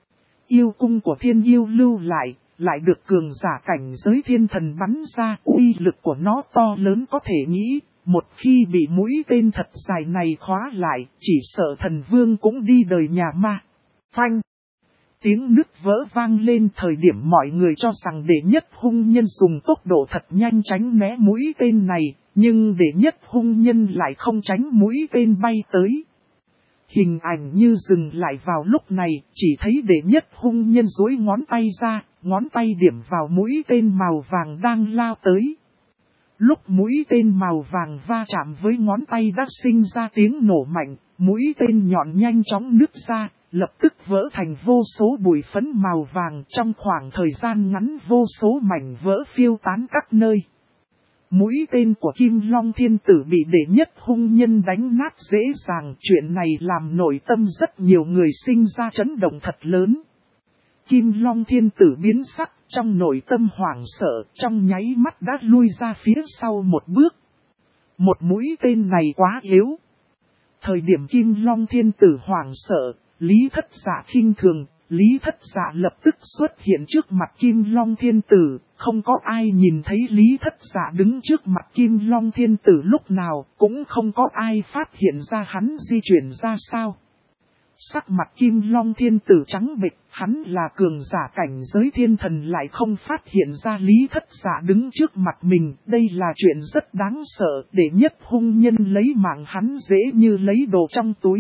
Yêu cung của thiên yêu lưu lại được cường giả cảnh giới thiên thần bắn ra, uy lực của nó to lớn có thể nghĩ, một khi bị mũi tên thật dài này khóa lại, chỉ sợ thần vương cũng đi đời nhà ma. Phanh! Tiếng nứt vỡ vang lên thời điểm mọi người cho rằng đệ nhất hung nhân dùng tốc độ thật nhanh tránh né mũi tên này, nhưng đệ nhất hung nhân lại không tránh mũi tên bay tới. Hình ảnh như dừng lại vào lúc này, chỉ thấy đệ nhất hung nhân duỗi ngón tay ra, ngón tay điểm vào mũi tên màu vàng đang lao tới. Lúc mũi tên màu vàng va chạm với ngón tay đã sinh ra tiếng nổ mạnh, mũi tên nhọn nhanh chóng nứt ra, lập tức vỡ thành vô số bụi phấn màu vàng. Trong khoảng thời gian ngắn vô số mảnh vỡ phiêu tán các nơi. Mũi tên của Kim Long Thiên Tử bị đệ nhất hung nhân đánh nát dễ dàng. Chuyện này làm nội tâm rất nhiều người sinh ra chấn động thật lớn. Kim Long Thiên Tử biến sắc, trong nội tâm hoảng sợ, trong nháy mắt đã lui ra phía sau một bước. Một mũi tên này quá yếu. Thời điểm Kim Long Thiên Tử hoảng sợ, Lý Thất Dạ khinh thường, Lý Thất Dạ lập tức xuất hiện trước mặt Kim Long Thiên Tử. Không có ai nhìn thấy Lý Thất Dạ đứng trước mặt Kim Long Thiên Tử lúc nào, cũng không có ai phát hiện ra hắn di chuyển ra sao. Sắc mặt Kim Long Thiên Tử trắng bệch, hắn là cường giả cảnh giới thiên thần lại không phát hiện ra Lý Thất Dạ đứng trước mặt mình. Đây là chuyện rất đáng sợ, để nhất hung nhân lấy mạng hắn dễ như lấy đồ trong túi.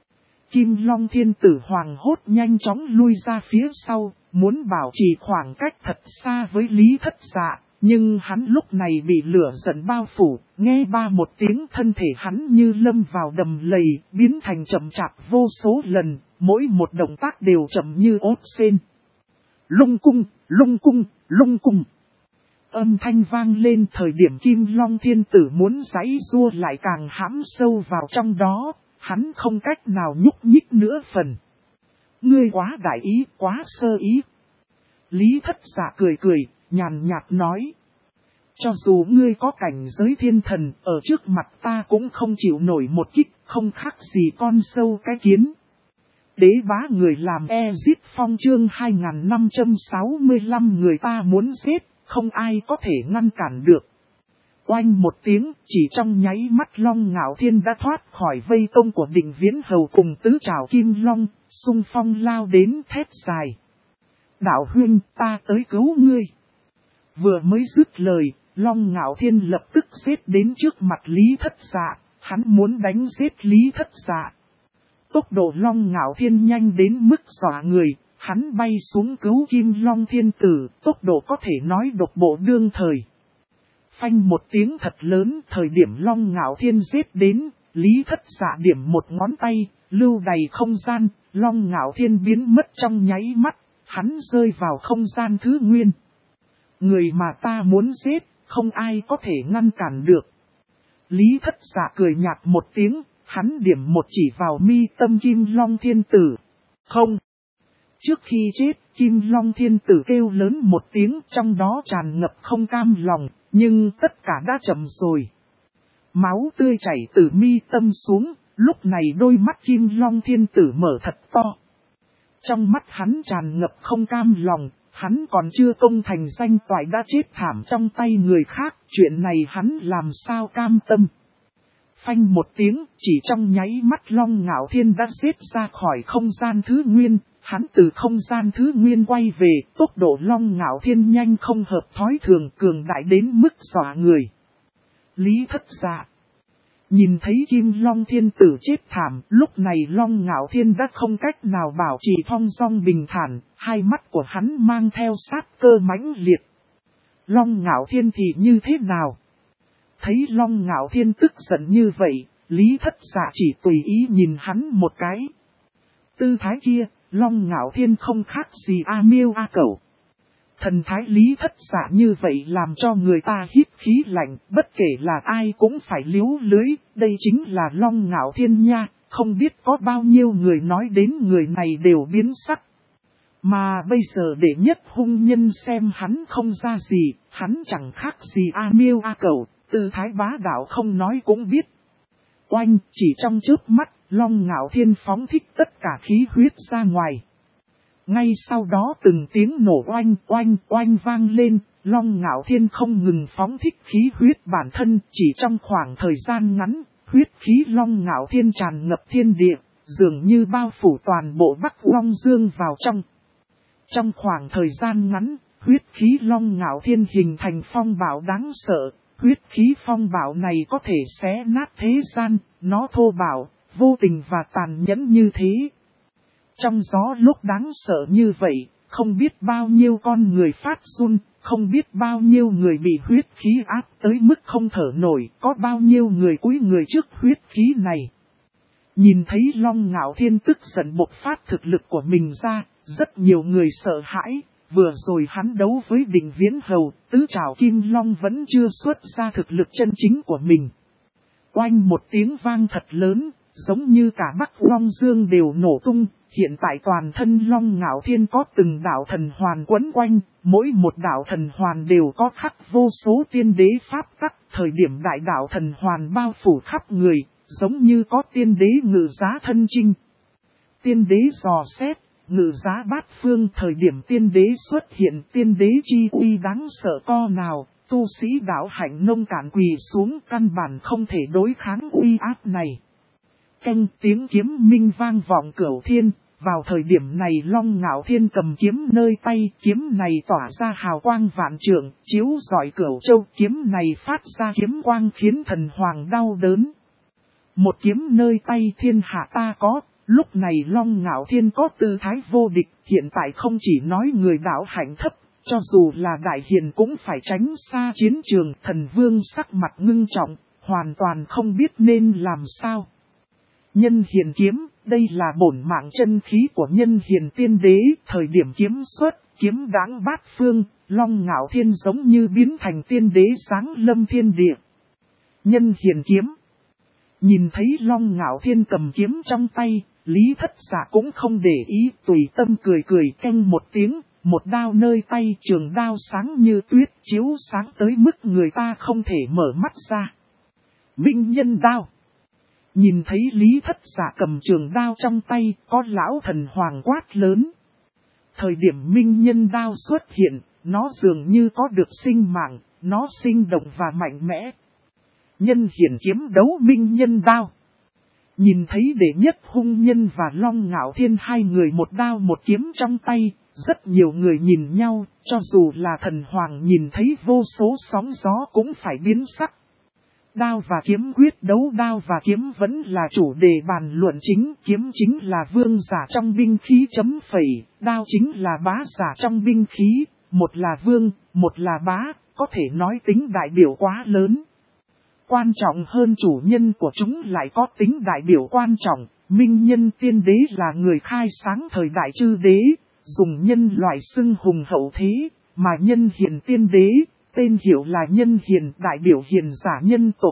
Kim Long Thiên Tử hoàng hốt nhanh chóng lui ra phía sau, muốn bảo trì khoảng cách thật xa với Lý Thất Dạ. Nhưng hắn lúc này bị lửa giận bao phủ, nghe ba một tiếng thân thể hắn như lâm vào đầm lầy, biến thành chậm chạp vô số lần, mỗi một động tác đều chậm như ốt sên. Lung cung, lung cung, lung cung. Âm thanh vang lên thời điểm Kim Long Thiên Tử muốn giãy giụa lại càng hãm sâu vào trong đó, hắn không cách nào nhúc nhích nữa phần. Ngươi quá đại ý, quá sơ ý. Lý Thất Dạ cười cười, nhàn nhạt nói. Cho dù ngươi có cảnh giới thiên thần, ở trước mặt ta cũng không chịu nổi một kích, không khác gì con sâu cái kiến. Đế bá người làm Ezit Phong chương 2565 người ta muốn giết, không ai có thể ngăn cản được. Oanh một tiếng, chỉ trong nháy mắt Long Ngạo Thiên đã thoát khỏi vây công của Định Viễn Hầu cùng tứ trảo Kim Long, xung phong lao đến thét dài. Đạo huynh, ta tới cứu ngươi. Vừa mới dứt lời, Long Ngạo Thiên lập tức giết đến trước mặt Lý Thất Dạ, hắn muốn đánh giết Lý Thất Dạ. Tốc độ Long Ngạo Thiên nhanh đến mức dọa người, hắn bay xuống cứu Kim Long Thiên Tử, tốc độ có thể nói độc bộ đương thời. Phanh một tiếng thật lớn, thời điểm Long Ngạo Thiên giết đến, Lý Thất Dạ điểm một ngón tay, lưu đầy không gian, Long Ngạo Thiên biến mất trong nháy mắt, hắn rơi vào không gian thứ nguyên. Người mà ta muốn giết, không ai có thể ngăn cản được. Lý Thất Dạ cười nhạt một tiếng, hắn điểm một chỉ vào mi tâm Kim Long Thiên Tử. Không. Trước khi chết, Kim Long Thiên Tử kêu lớn một tiếng, trong đó tràn ngập không cam lòng, nhưng tất cả đã chậm rồi. Máu tươi chảy từ mi tâm xuống, lúc này đôi mắt Kim Long Thiên Tử mở thật to. Trong mắt hắn tràn ngập không cam lòng, hắn còn chưa công thành danh toại đã chết thảm trong tay người khác, chuyện này hắn làm sao cam tâm. Phanh một tiếng, chỉ trong nháy mắt Long Ngạo Thiên đã giết ra khỏi không gian thứ nguyên, hắn từ không gian thứ nguyên quay về, tốc độ Long Ngạo Thiên nhanh không hợp thói thường, cường đại đến mức dọa người. Lý Thất Dạ nhìn thấy Kim Long Thiên Tử chết thảm, lúc này Long Ngạo Thiên đã không cách nào bảo trì thong dong bình thản, hai mắt của hắn mang theo sát cơ mãnh liệt. Long Ngạo Thiên thì như thế nào? Thấy Long Ngạo Thiên tức giận như vậy, Lý Thất Dạ chỉ tùy ý nhìn hắn một cái. Tư thái kia, Long Ngạo Thiên không khác gì A Miêu A Cẩu. Thần thái Lý Thất Dạ như vậy làm cho người ta hít khí lạnh, bất kể là ai cũng phải liếu lưới, đây chính là Long Ngạo Thiên nha, không biết có bao nhiêu người nói đến người này đều biến sắc. Mà bây giờ để nhất hung nhân xem hắn không ra gì, hắn chẳng khác gì A Miêu A Cẩu, tư thái bá đạo không nói cũng biết. Oanh, chỉ trong chớp mắt, Long Ngạo Thiên phóng thích tất cả khí huyết ra ngoài. Ngay sau đó từng tiếng nổ oanh oanh oanh vang lên, Long Ngạo Thiên không ngừng phóng thích khí huyết bản thân, chỉ trong khoảng thời gian ngắn, huyết khí Long Ngạo Thiên tràn ngập thiên địa, dường như bao phủ toàn bộ Bắc Long Dương vào trong. Trong khoảng thời gian ngắn, huyết khí Long Ngạo Thiên hình thành phong bạo đáng sợ, huyết khí phong bạo này có thể xé nát thế gian, nó thô bạo, vô tình và tàn nhẫn như thế. Trong gió lúc đáng sợ như vậy, không biết bao nhiêu con người phát run, không biết bao nhiêu người bị huyết khí áp tới mức không thở nổi, có bao nhiêu người cúi người trước huyết khí này. Nhìn thấy Long Ngạo Thiên tức giận bộc phát thực lực của mình ra, rất nhiều người sợ hãi, vừa rồi hắn đấu với Định Viễn Hầu, tứ trảo Kim Long vẫn chưa xuất ra thực lực chân chính của mình. Oanh một tiếng vang thật lớn, giống như cả Bắc Long Dương đều nổ tung, hiện tại toàn thân Long Ngạo Thiên có từng đạo thần hoàn quấn quanh, mỗi một đạo thần hoàn đều có khắc vô số tiên đế pháp tắc, thời điểm đại đạo thần hoàn bao phủ khắp người, giống như có tiên đế ngự giá thân chinh. Tiên đế dò xét, ngự giá bát phương, thời điểm tiên đế xuất hiện, tiên đế chi uy đáng sợ co nào, tu sĩ đạo hạnh nông cạn quỳ xuống, căn bản không thể đối kháng uy áp này. Canh tiếng kiếm minh vang vọng cửu thiên, vào thời điểm này Long Ngạo Thiên cầm kiếm nơi tay, kiếm này tỏa ra hào quang vạn trượng, chiếu rọi cửu châu, kiếm này phát ra kiếm quang khiến thần hoàng đau đớn. Một kiếm nơi tay thiên hạ ta có, lúc này Long Ngạo Thiên có tư thái vô địch, hiện tại không chỉ nói người đạo hạnh thấp, cho dù là đại hiền cũng phải tránh xa chiến trường. Thần vương sắc mặt ngưng trọng, hoàn toàn không biết nên làm sao. Nhân hiền kiếm, đây là bổn mạng chân khí của nhân hiền tiên đế, thời điểm kiếm xuất, kiếm đáng bát phương, Long Ngạo Thiên giống như biến thành tiên đế sáng lâm thiên địa. Nhân hiền kiếm. Nhìn thấy Long Ngạo Thiên cầm kiếm trong tay, Lý Thất Dạ cũng không để ý, tùy tâm cười cười canh một tiếng, một đao nơi tay, trường đao sáng như tuyết, chiếu sáng tới mức người ta không thể mở mắt ra. Minh nhân đao. Nhìn thấy Lý Thất Dạ cầm trường đao trong tay, có lão thần hoàng quát lớn. Thời điểm minh nhân đao xuất hiện, nó dường như có được sinh mạng, nó sinh động và mạnh mẽ. Nhân hiển kiếm đấu minh nhân đao. Nhìn thấy đệ nhất hung nhân và Long Ngạo Thiên hai người một đao một kiếm trong tay, rất nhiều người nhìn nhau, cho dù là thần hoàng nhìn thấy vô số sóng gió cũng phải biến sắc. Đao và kiếm quyết đấu, đao và kiếm vẫn là chủ đề bàn luận chính, kiếm chính là vương giả trong binh khí chấm phẩy, đao chính là bá giả trong binh khí, một là vương, một là bá, có thể nói tính đại biểu quá lớn. Quan trọng hơn chủ nhân của chúng lại có tính đại biểu quan trọng, minh nhân tiên đế là người khai sáng thời đại chư đế, dùng nhân loại xưng hùng hậu thế, mà nhân hiền tiên đế, tên hiệu là nhân hiền, đại biểu hiền giả nhân tộc.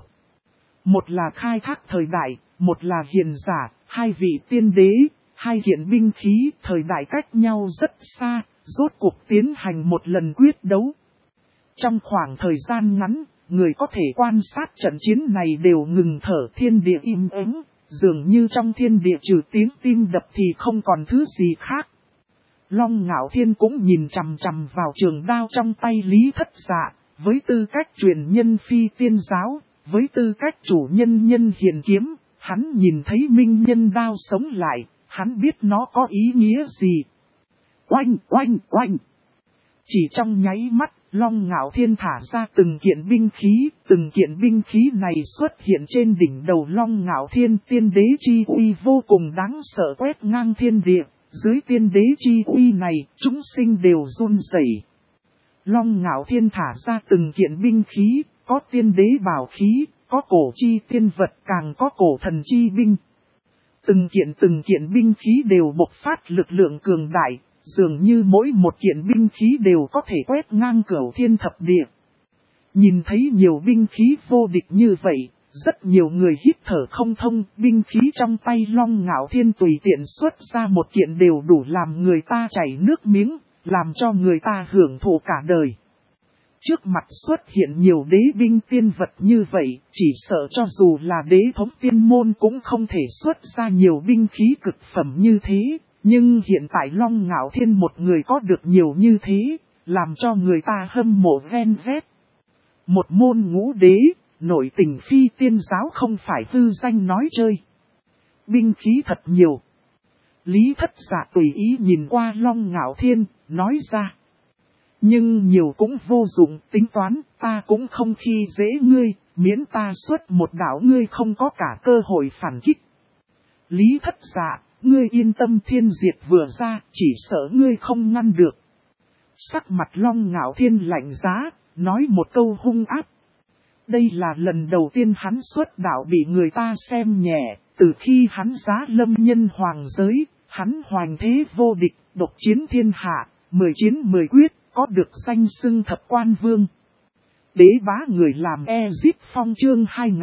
Một là khai thác thời đại, một là hiền giả, hai vị tiên đế, hai kiện binh khí, thời đại cách nhau rất xa, rốt cuộc tiến hành một lần quyết đấu. Trong khoảng thời gian ngắn, người có thể quan sát trận chiến này đều ngừng thở, thiên địa im ắng, dường như trong thiên địa trừ tiếng tim đập thì không còn thứ gì khác. Long Ngạo Thiên cũng nhìn chằm chằm vào trường đao trong tay Lý Thất Dạ, với tư cách truyền nhân phi tiên giáo, với tư cách chủ nhân nhân hiền kiếm, hắn nhìn thấy minh nhân đao sống lại, hắn biết nó có ý nghĩa gì. Oanh, oanh, oanh! Chỉ trong nháy mắt, Long Ngạo Thiên thả ra từng kiện binh khí này xuất hiện trên đỉnh đầu Long Ngạo Thiên, tiên đế chi uy vô cùng đáng sợ quét ngang thiên địa, dưới tiên đế chi uy này, chúng sinh đều run rẩy. Long Ngạo Thiên thả ra từng kiện binh khí, có tiên đế bảo khí, có cổ chi tiên vật, càng có cổ thần chi binh. Từng kiện binh khí đều bộc phát lực lượng cường đại, dường như mỗi một kiện binh khí đều có thể quét ngang cửu thiên thập địa. Nhìn thấy nhiều binh khí vô địch như vậy, rất nhiều người hít thở không thông, binh khí trong tay Long Ngạo Thiên tùy tiện xuất ra một kiện đều đủ làm người ta chảy nước miếng, làm cho người ta hưởng thụ cả đời. Trước mặt xuất hiện nhiều đế binh tiên vật như vậy, chỉ sợ cho dù là đế thống tiên môn cũng không thể xuất ra nhiều binh khí cực phẩm như thế, nhưng hiện tại Long Ngạo Thiên một người có được nhiều như thế, làm cho người ta hâm mộ ven vét. Một môn ngũ đế, nội tình phi tiên giáo không phải hư danh nói chơi. Binh khí thật nhiều. Lý Thất Dạ tùy ý nhìn qua Long Ngạo Thiên, nói ra. Nhưng nhiều cũng vô dụng, tính toán, ta cũng không khi dễ ngươi, miễn ta xuất một đạo ngươi không có cả cơ hội phản kích. Lý Thất Dạ, ngươi yên tâm, thiên diệt vừa ra, chỉ sợ ngươi không ngăn được. Sắc mặt Long Ngạo Thiên lạnh giá, nói một câu hung ác. Đây là lần đầu tiên hắn xuất đạo bị người ta xem nhẹ, từ khi hắn giá lâm nhân hoàng giới, hắn hoành thế vô địch, độc chiến thiên hạ, 10 chiến 10 quyết, có được danh xưng thập quan vương. Đế bá người làm Ezip Phong chương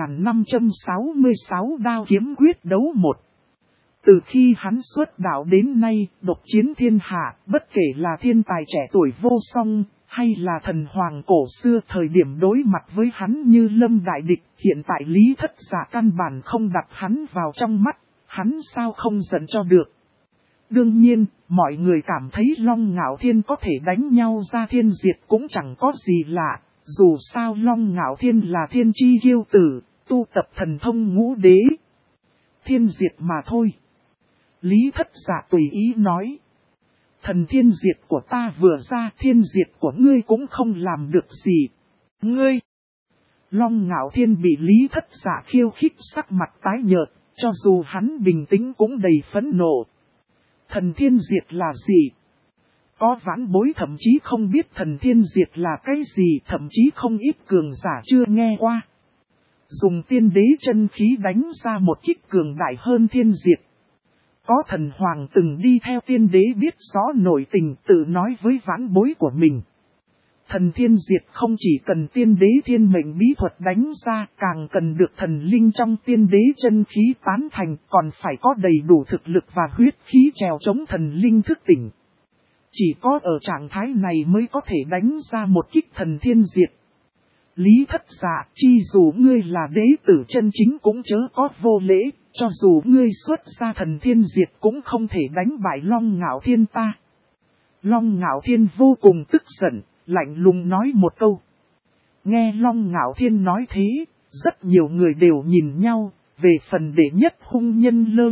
2566 đao kiếm quyết đấu 1. Từ khi hắn xuất đạo đến nay, độc chiến thiên hạ, bất kể là thiên tài trẻ tuổi vô song, hay là thần hoàng cổ xưa thời điểm đối mặt với hắn như lâm đại địch, hiện tại Lý Thất Dạ căn bản không đặt hắn vào trong mắt, hắn sao không giận cho được. Đương nhiên, mọi người cảm thấy Long Ngạo Thiên có thể đánh nhau ra thiên diệt cũng chẳng có gì lạ, dù sao Long Ngạo Thiên là thiên chi kiêu tử, tu tập thần thông ngũ đế. Thiên diệt mà thôi. Lý Thất Dạ tùy ý nói. Thần thiên diệt của ta vừa ra, thiên diệt của ngươi cũng không làm được gì. Ngươi! Long Ngạo Thiên bị Lý Thất Dạ khiêu khích, sắc mặt tái nhợt, cho dù hắn bình tĩnh cũng đầy phẫn nộ. Thần thiên diệt là gì? Có vãn bối thậm chí không biết thần thiên diệt là cái gì, thậm chí không ít cường giả chưa nghe qua. Dùng tiên đế chân khí đánh ra một kích cường đại hơn thiên diệt. Có thần hoàng từng đi theo tiên đế biết rõ nội tình, tự nói với vãn bối của mình. Thần thiên diệt không chỉ cần tiên đế thiên mệnh bí thuật đánh ra, càng cần được thần linh trong tiên đế chân khí tán thành, còn phải có đầy đủ thực lực và huyết khí trèo chống thần linh thức tỉnh. Chỉ có ở trạng thái này mới có thể đánh ra một kích thần thiên diệt. Lý Thất Dạ, chi dù ngươi là đế tử chân chính cũng chớ có vô lễ, cho dù ngươi xuất ra thần thiên diệt cũng không thể đánh bại Long Ngạo Thiên ta. Long Ngạo Thiên vô cùng tức giận, lạnh lùng nói một câu. Nghe Long Ngạo Thiên nói thế, rất nhiều người đều nhìn nhau, về phần đệ nhất hung nhân lơ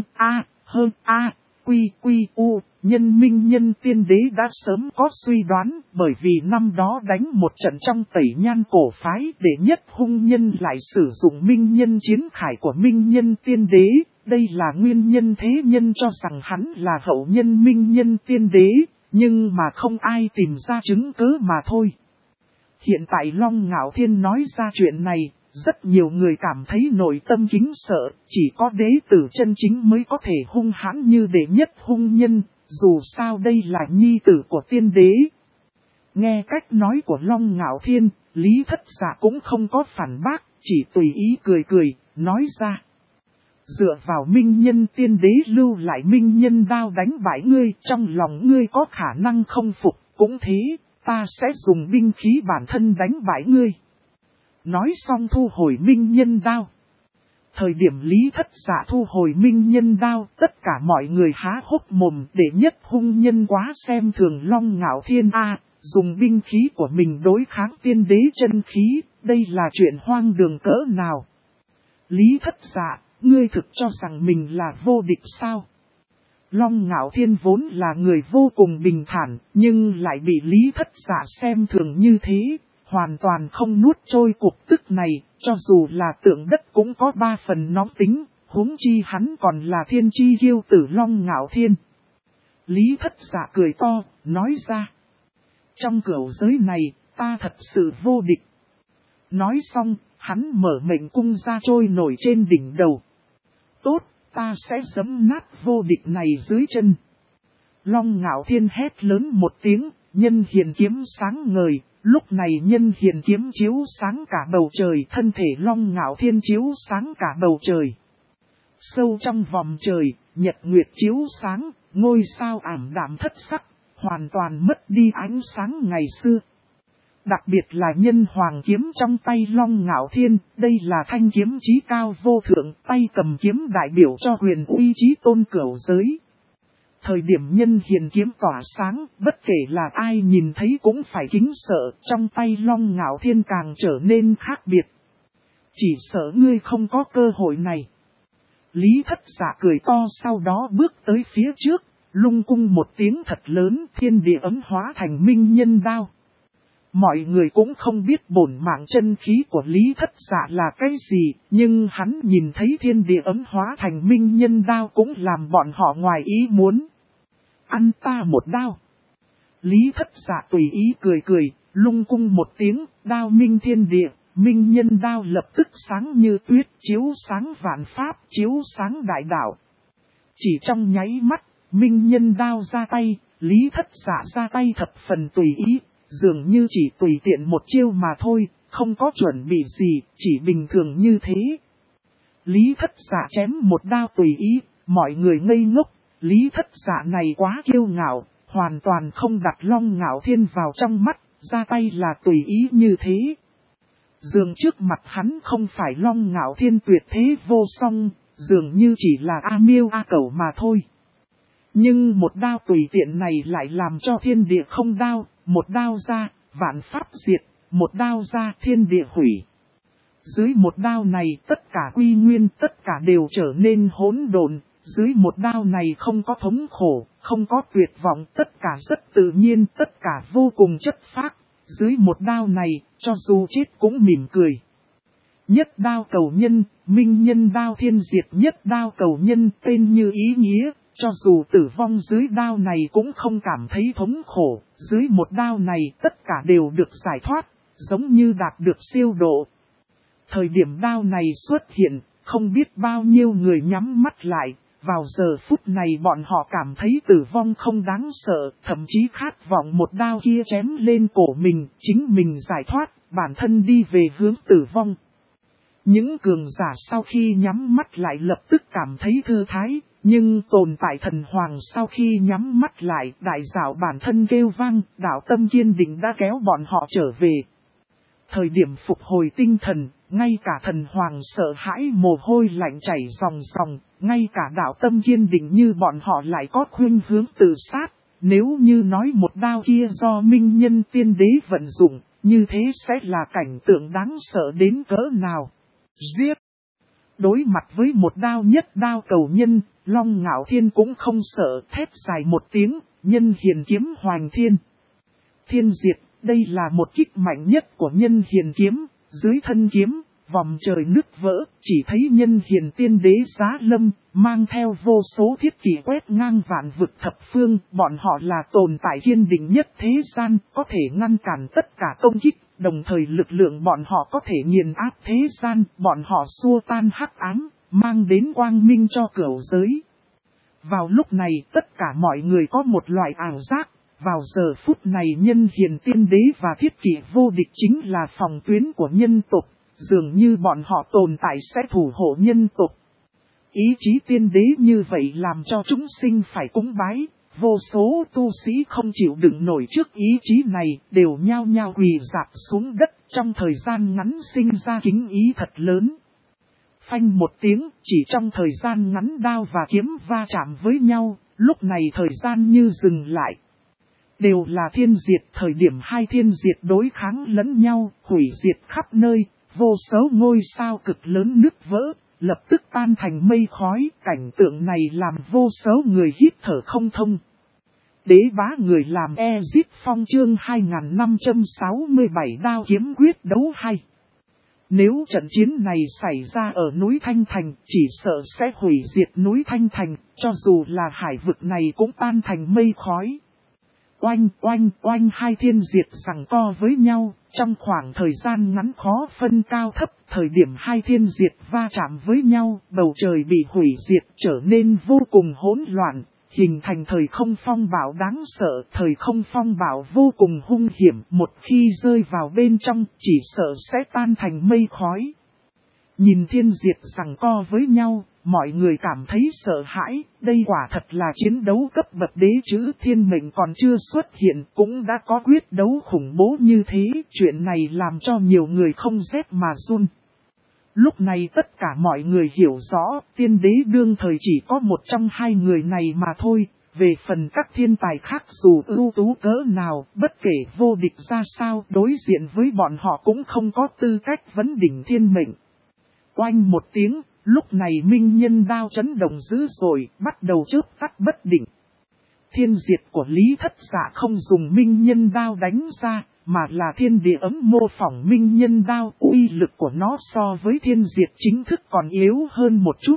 quy u, nhân minh nhân tiên đế đã sớm có suy đoán, bởi vì năm đó đánh một trận trong tẩy nhan cổ phái, đệ nhất hung nhân lại sử dụng minh nhân chiến khải của minh nhân tiên đế, đây là nguyên nhân thế nhân cho rằng hắn là hậu nhân minh nhân tiên đế, nhưng mà không ai tìm ra chứng cứ mà thôi. Hiện tại Long Ngạo Thiên nói ra chuyện này, rất nhiều người cảm thấy nội tâm kính sợ, chỉ có đế tử chân chính mới có thể hung hãn như đệ nhất hung nhân, dù sao đây là nhi tử của tiên đế. Nghe cách nói của Long Ngạo Thiên, Lý Thất Dạ cũng không có phản bác, chỉ tùy ý cười cười, nói ra. Dựa vào minh nhân tiên đế lưu lại minh nhân đao đánh bại ngươi, trong lòng ngươi có khả năng không phục, cũng thế, ta sẽ dùng binh khí bản thân đánh bại ngươi. Nói xong thu hồi minh nhân đao. Thời điểm Lý Thất Dạ thu hồi minh nhân đao, tất cả mọi người há hốc mồm, để nhất hung nhân quá xem thường Long Ngạo Thiên dùng binh khí của mình đối kháng tiên đế chân khí, đây là chuyện hoang đường cỡ nào. Lý Thất Dạ, ngươi thực cho rằng mình là vô địch sao? Long Ngạo Thiên vốn là người vô cùng bình thản, nhưng lại bị Lý Thất Dạ xem thường như thế, hoàn toàn không nuốt trôi cục tức này, cho dù là tượng đất cũng có 3 phần nóng tính, huống chi hắn còn là thiên chi kiêu tử Long Ngạo Thiên. Lý Thất Dạ cười to, nói ra. Trong cửu giới này, ta thật sự vô địch. Nói xong, hắn mở mệnh cung ra trôi nổi trên đỉnh đầu. Tốt, ta sẽ giẫm nát vô địch này dưới chân. Long Ngạo Thiên hét lớn một tiếng, nhân hiền kiếm sáng ngời, lúc này nhân hiền kiếm chiếu sáng cả bầu trời, thân thể Long Ngạo Thiên chiếu sáng cả bầu trời. Sâu trong vòng trời, nhật nguyệt chiếu sáng, ngôi sao ảm đạm thất sắc, hoàn toàn mất đi ánh sáng ngày xưa. Đặc biệt là nhân hoàng kiếm trong tay Long Ngạo Thiên, đây là thanh kiếm chí cao vô thượng, tay cầm kiếm đại biểu cho huyền uy chí tôn cửu giới. Thời điểm nhân hiền kiếm tỏa sáng, bất kể là ai nhìn thấy cũng phải kính sợ, trong tay Long Ngạo Thiên càng trở nên khác biệt. Chỉ sợ ngươi không có cơ hội này. Lý Thất Dạ cười to, sau đó bước tới phía trước, lung cung một tiếng thật lớn, thiên địa ấm hóa thành minh nhân đao. Mọi người cũng không biết bổn mạng chân khí của Lý Thất Dạ là cái gì, nhưng hắn nhìn thấy thiên địa ấm hóa thành minh nhân đao cũng làm bọn họ ngoài ý muốn. Ăn ta một đao. Lý Thất Dạ tùy ý cười cười, lung cung một tiếng, đao minh thiên địa, minh nhân đao lập tức sáng như tuyết, chiếu sáng vạn pháp, chiếu sáng đại đạo. Chỉ trong nháy mắt, minh nhân đao ra tay, Lý Thất Dạ ra tay thập phần tùy ý, dường như chỉ tùy tiện một chiêu mà thôi, không có chuẩn bị gì, chỉ bình thường như thế. Lý Thất Dạ chém một đao tùy ý, mọi người ngây ngốc, Lý Thất Dạ này quá kiêu ngạo, hoàn toàn không đặt Long Ngạo Thiên vào trong mắt, ra tay là tùy ý như thế. Dường trước mặt hắn không phải Long Ngạo Thiên tuyệt thế vô song, dường như chỉ là A Miêu A Cẩu mà thôi. Nhưng một đao tùy tiện này lại làm cho thiên địa không đao, một đao ra, vạn pháp diệt, một đao ra thiên địa hủy. Dưới một đao này tất cả quy nguyên, tất cả đều trở nên hỗn độn, dưới một đao này không có thống khổ, không có tuyệt vọng, tất cả rất tự nhiên, tất cả vô cùng chất phác. Dưới một đao này, cho dù chết cũng mỉm cười. Nhất đao cầu nhân, minh nhân đao thiên diệt, nhất đao cầu nhân, tên như ý nghĩa, cho dù tử vong dưới đao này cũng không cảm thấy thống khổ, dưới một đao này tất cả đều được giải thoát, giống như đạt được siêu độ. Thời điểm đao này xuất hiện, không biết bao nhiêu người nhắm mắt lại, vào giờ phút này bọn họ cảm thấy tử vong không đáng sợ, thậm chí khát vọng một đao kia chém lên cổ mình, chính mình giải thoát, bản thân đi về hướng tử vong. Những cường giả sau khi nhắm mắt lại lập tức cảm thấy thư thái, nhưng tồn tại thần hoàng sau khi nhắm mắt lại, đại dạo bản thân kêu vang, đạo tâm kiên định đã kéo bọn họ trở về. Thời điểm phục hồi tinh thần, ngay cả thần hoàng sợ hãi mồ hôi lạnh chảy ròng ròng, ngay cả đạo tâm kiên định như bọn họ lại có khuynh hướng tự sát. Nếu như nói một đao kia do minh nhân tiên đế vận dụng, như thế sẽ là cảnh tượng đáng sợ đến cỡ nào. Giết! Đối mặt với một đao nhất đao cầu nhân, Long Ngạo Thiên cũng không sợ, thét dài một tiếng, nhân hiền kiếm hoành thiên. Thiên diệt, đây là một kích mạnh nhất của nhân hiền kiếm, dưới thân kiếm, vòng trời nứt vỡ, chỉ thấy nhân hiền tiên đế giá lâm, mang theo vô số thiết kỷ quét ngang vạn vực thập phương, bọn họ là tồn tại kiên định nhất thế gian, có thể ngăn cản tất cả công kích, đồng thời lực lượng bọn họ có thể nghiền áp thế gian, bọn họ xua tan hắc ám, mang đến quang minh cho cửu giới. Vào lúc này tất cả mọi người có một loại ảo giác. Vào giờ phút này nhân hiền tiên đế và thiết kỷ vô địch chính là phòng tuyến của nhân tộc, dường như bọn họ tồn tại sẽ thủ hộ nhân tộc. Ý chí tiên đế như vậy làm cho chúng sinh phải cúng bái, vô số tu sĩ không chịu đựng nổi trước ý chí này, đều nhao nhao quỳ rạp xuống đất, trong thời gian ngắn sinh ra kính ý thật lớn. Phanh một tiếng, chỉ trong thời gian ngắn đao và kiếm va chạm với nhau, lúc này thời gian như dừng lại. Đều là thiên diệt, thời điểm hai thiên diệt đối kháng lẫn nhau, hủy diệt khắp nơi, vô số ngôi sao cực lớn nứt vỡ, lập tức tan thành mây khói, cảnh tượng này làm vô số người hít thở không thông. Đế bá người làm Ezit Phong chương 2567 đao kiếm quyết đấu hay. Nếu trận chiến này xảy ra ở núi Thanh Thành, chỉ sợ sẽ hủy diệt núi Thanh Thành, cho dù là hải vực này cũng tan thành mây khói. Oanh oanh oanh, hai thiên diệt giằng co với nhau, trong khoảng thời gian ngắn khó phân cao thấp, thời điểm hai thiên diệt va chạm với nhau, bầu trời bị hủy diệt trở nên vô cùng hỗn loạn, hình thành thời không phong bạo đáng sợ. Thời không phong bạo vô cùng hung hiểm, một khi rơi vào bên trong chỉ sợ sẽ tan thành mây khói. Nhìn thiên diệt giằng co với nhau, mọi người cảm thấy sợ hãi. Đây quả thật là chiến đấu cấp bậc đế chữ thiên mệnh còn chưa xuất hiện, cũng đã có quyết đấu khủng bố như thế. Chuyện này làm cho nhiều người không rét mà run. Lúc này tất cả mọi người hiểu rõ, tiên đế đương thời chỉ có một trong hai người này mà thôi. Về phần các thiên tài khác dù ưu tú cỡ nào, bất kể vô địch ra sao, đối diện với bọn họ cũng không có tư cách vấn đỉnh thiên mệnh. Oanh một tiếng, lúc này minh nhân đao chấn động dữ dội, bắt đầu chớp tắt bất định. Thiên diệt của Lý Thất Dạ không dùng minh nhân đao đánh ra, mà là thiên địa ấm mô phỏng minh nhân đao. Uy lực của nó so với thiên diệt chính thức còn yếu hơn một chút.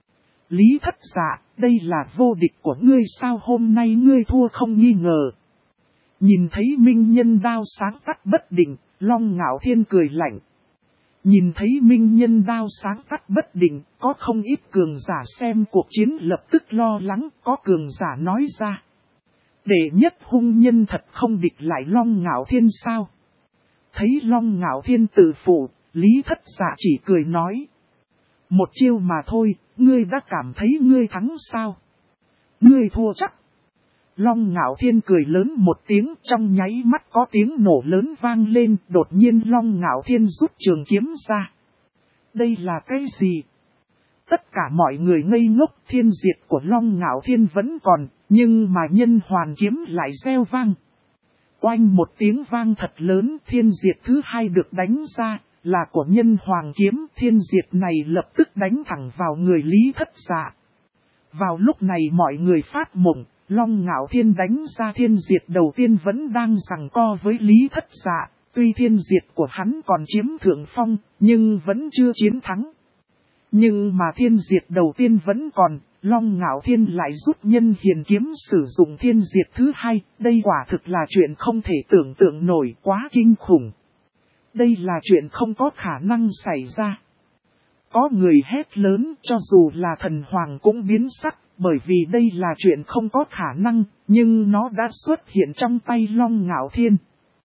Lý Thất Dạ, đây là vô địch của ngươi sao, hôm nay ngươi thua không nghi ngờ. Nhìn thấy minh nhân đao sáng tắt bất định, Long Ngạo Thiên cười lạnh. Nhìn thấy minh nhân đao sáng tắt bất định, có không ít cường giả xem cuộc chiến lập tức lo lắng, có cường giả nói ra. Đệ nhất hung nhân thật không địch lại Long Ngạo Thiên sao? Thấy Long Ngạo Thiên tự phụ, Lý Thất Dạ chỉ cười nói. Một chiêu mà thôi, ngươi đã cảm thấy ngươi thắng sao? Ngươi thua chắc. Long Ngạo Thiên cười lớn một tiếng, trong nháy mắt có tiếng nổ lớn vang lên, đột nhiên Long Ngạo Thiên rút trường kiếm ra. Đây là cái gì? Tất cả mọi người ngây ngốc, thiên diệt của Long Ngạo Thiên vẫn còn, nhưng mà nhân hoàn kiếm lại reo vang. Oanh một tiếng vang thật lớn, thiên diệt thứ hai được đánh ra, là của nhân hoàng kiếm. Thiên diệt này lập tức đánh thẳng vào người Lý Thất Dạ. Vào lúc này mọi người phát mộng, Long Ngạo Thiên đánh ra thiên diệt đầu tiên vẫn đang giằng co với Lý Thất Dạ. Tuy thiên diệt của hắn còn chiếm thượng phong, nhưng vẫn chưa chiến thắng. Nhưng mà thiên diệt đầu tiên vẫn còn, Long Ngạo Thiên lại rút nhân hiền kiếm sử dụng thiên diệt thứ hai. Đây quả thực là chuyện không thể tưởng tượng nổi, quá kinh khủng. Đây là chuyện không có khả năng xảy ra. Có người hét lớn, cho dù là thần hoàng cũng biến sắc, bởi vì đây là chuyện không có khả năng, nhưng nó đã xuất hiện trong tay Long Ngạo Thiên.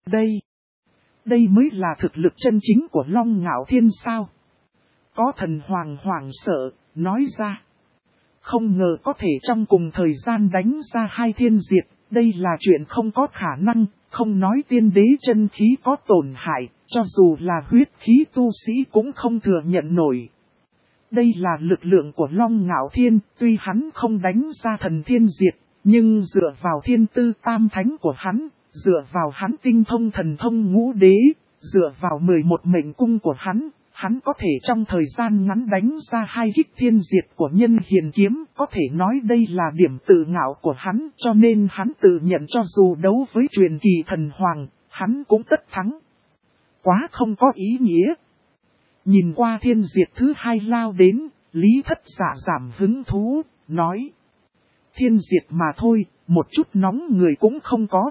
Đây mới là thực lực chân chính của Long Ngạo Thiên sao? Có thần hoàng hoảng sợ, nói ra. Không ngờ có thể trong cùng thời gian đánh ra hai thiên diệt, đây là chuyện không có khả năng, không nói tiên đế chân khí có tổn hại, cho dù là huyết khí tu sĩ cũng không thừa nhận nổi. Đây là lực lượng của Long Ngạo Thiên, tuy hắn không đánh ra thần thiên diệt, nhưng dựa vào thiên tư tam thánh của hắn, dựa vào hắn tinh thông thần thông ngũ đế, dựa vào 11 mệnh cung của hắn có thể trong thời gian ngắn đánh ra hai kích thiên diệt của nhân hiền kiếm, có thể nói đây là điểm tự ngạo của hắn, cho nên hắn tự nhận cho dù đấu với truyền kỳ thần hoàng, hắn cũng tất thắng. Quá không có ý nghĩa. Nhìn qua thiên diệt thứ hai lao đến, Lý Thất Dạ giảm hứng thú, nói. Thiên diệt mà thôi, một chút nóng người cũng không có.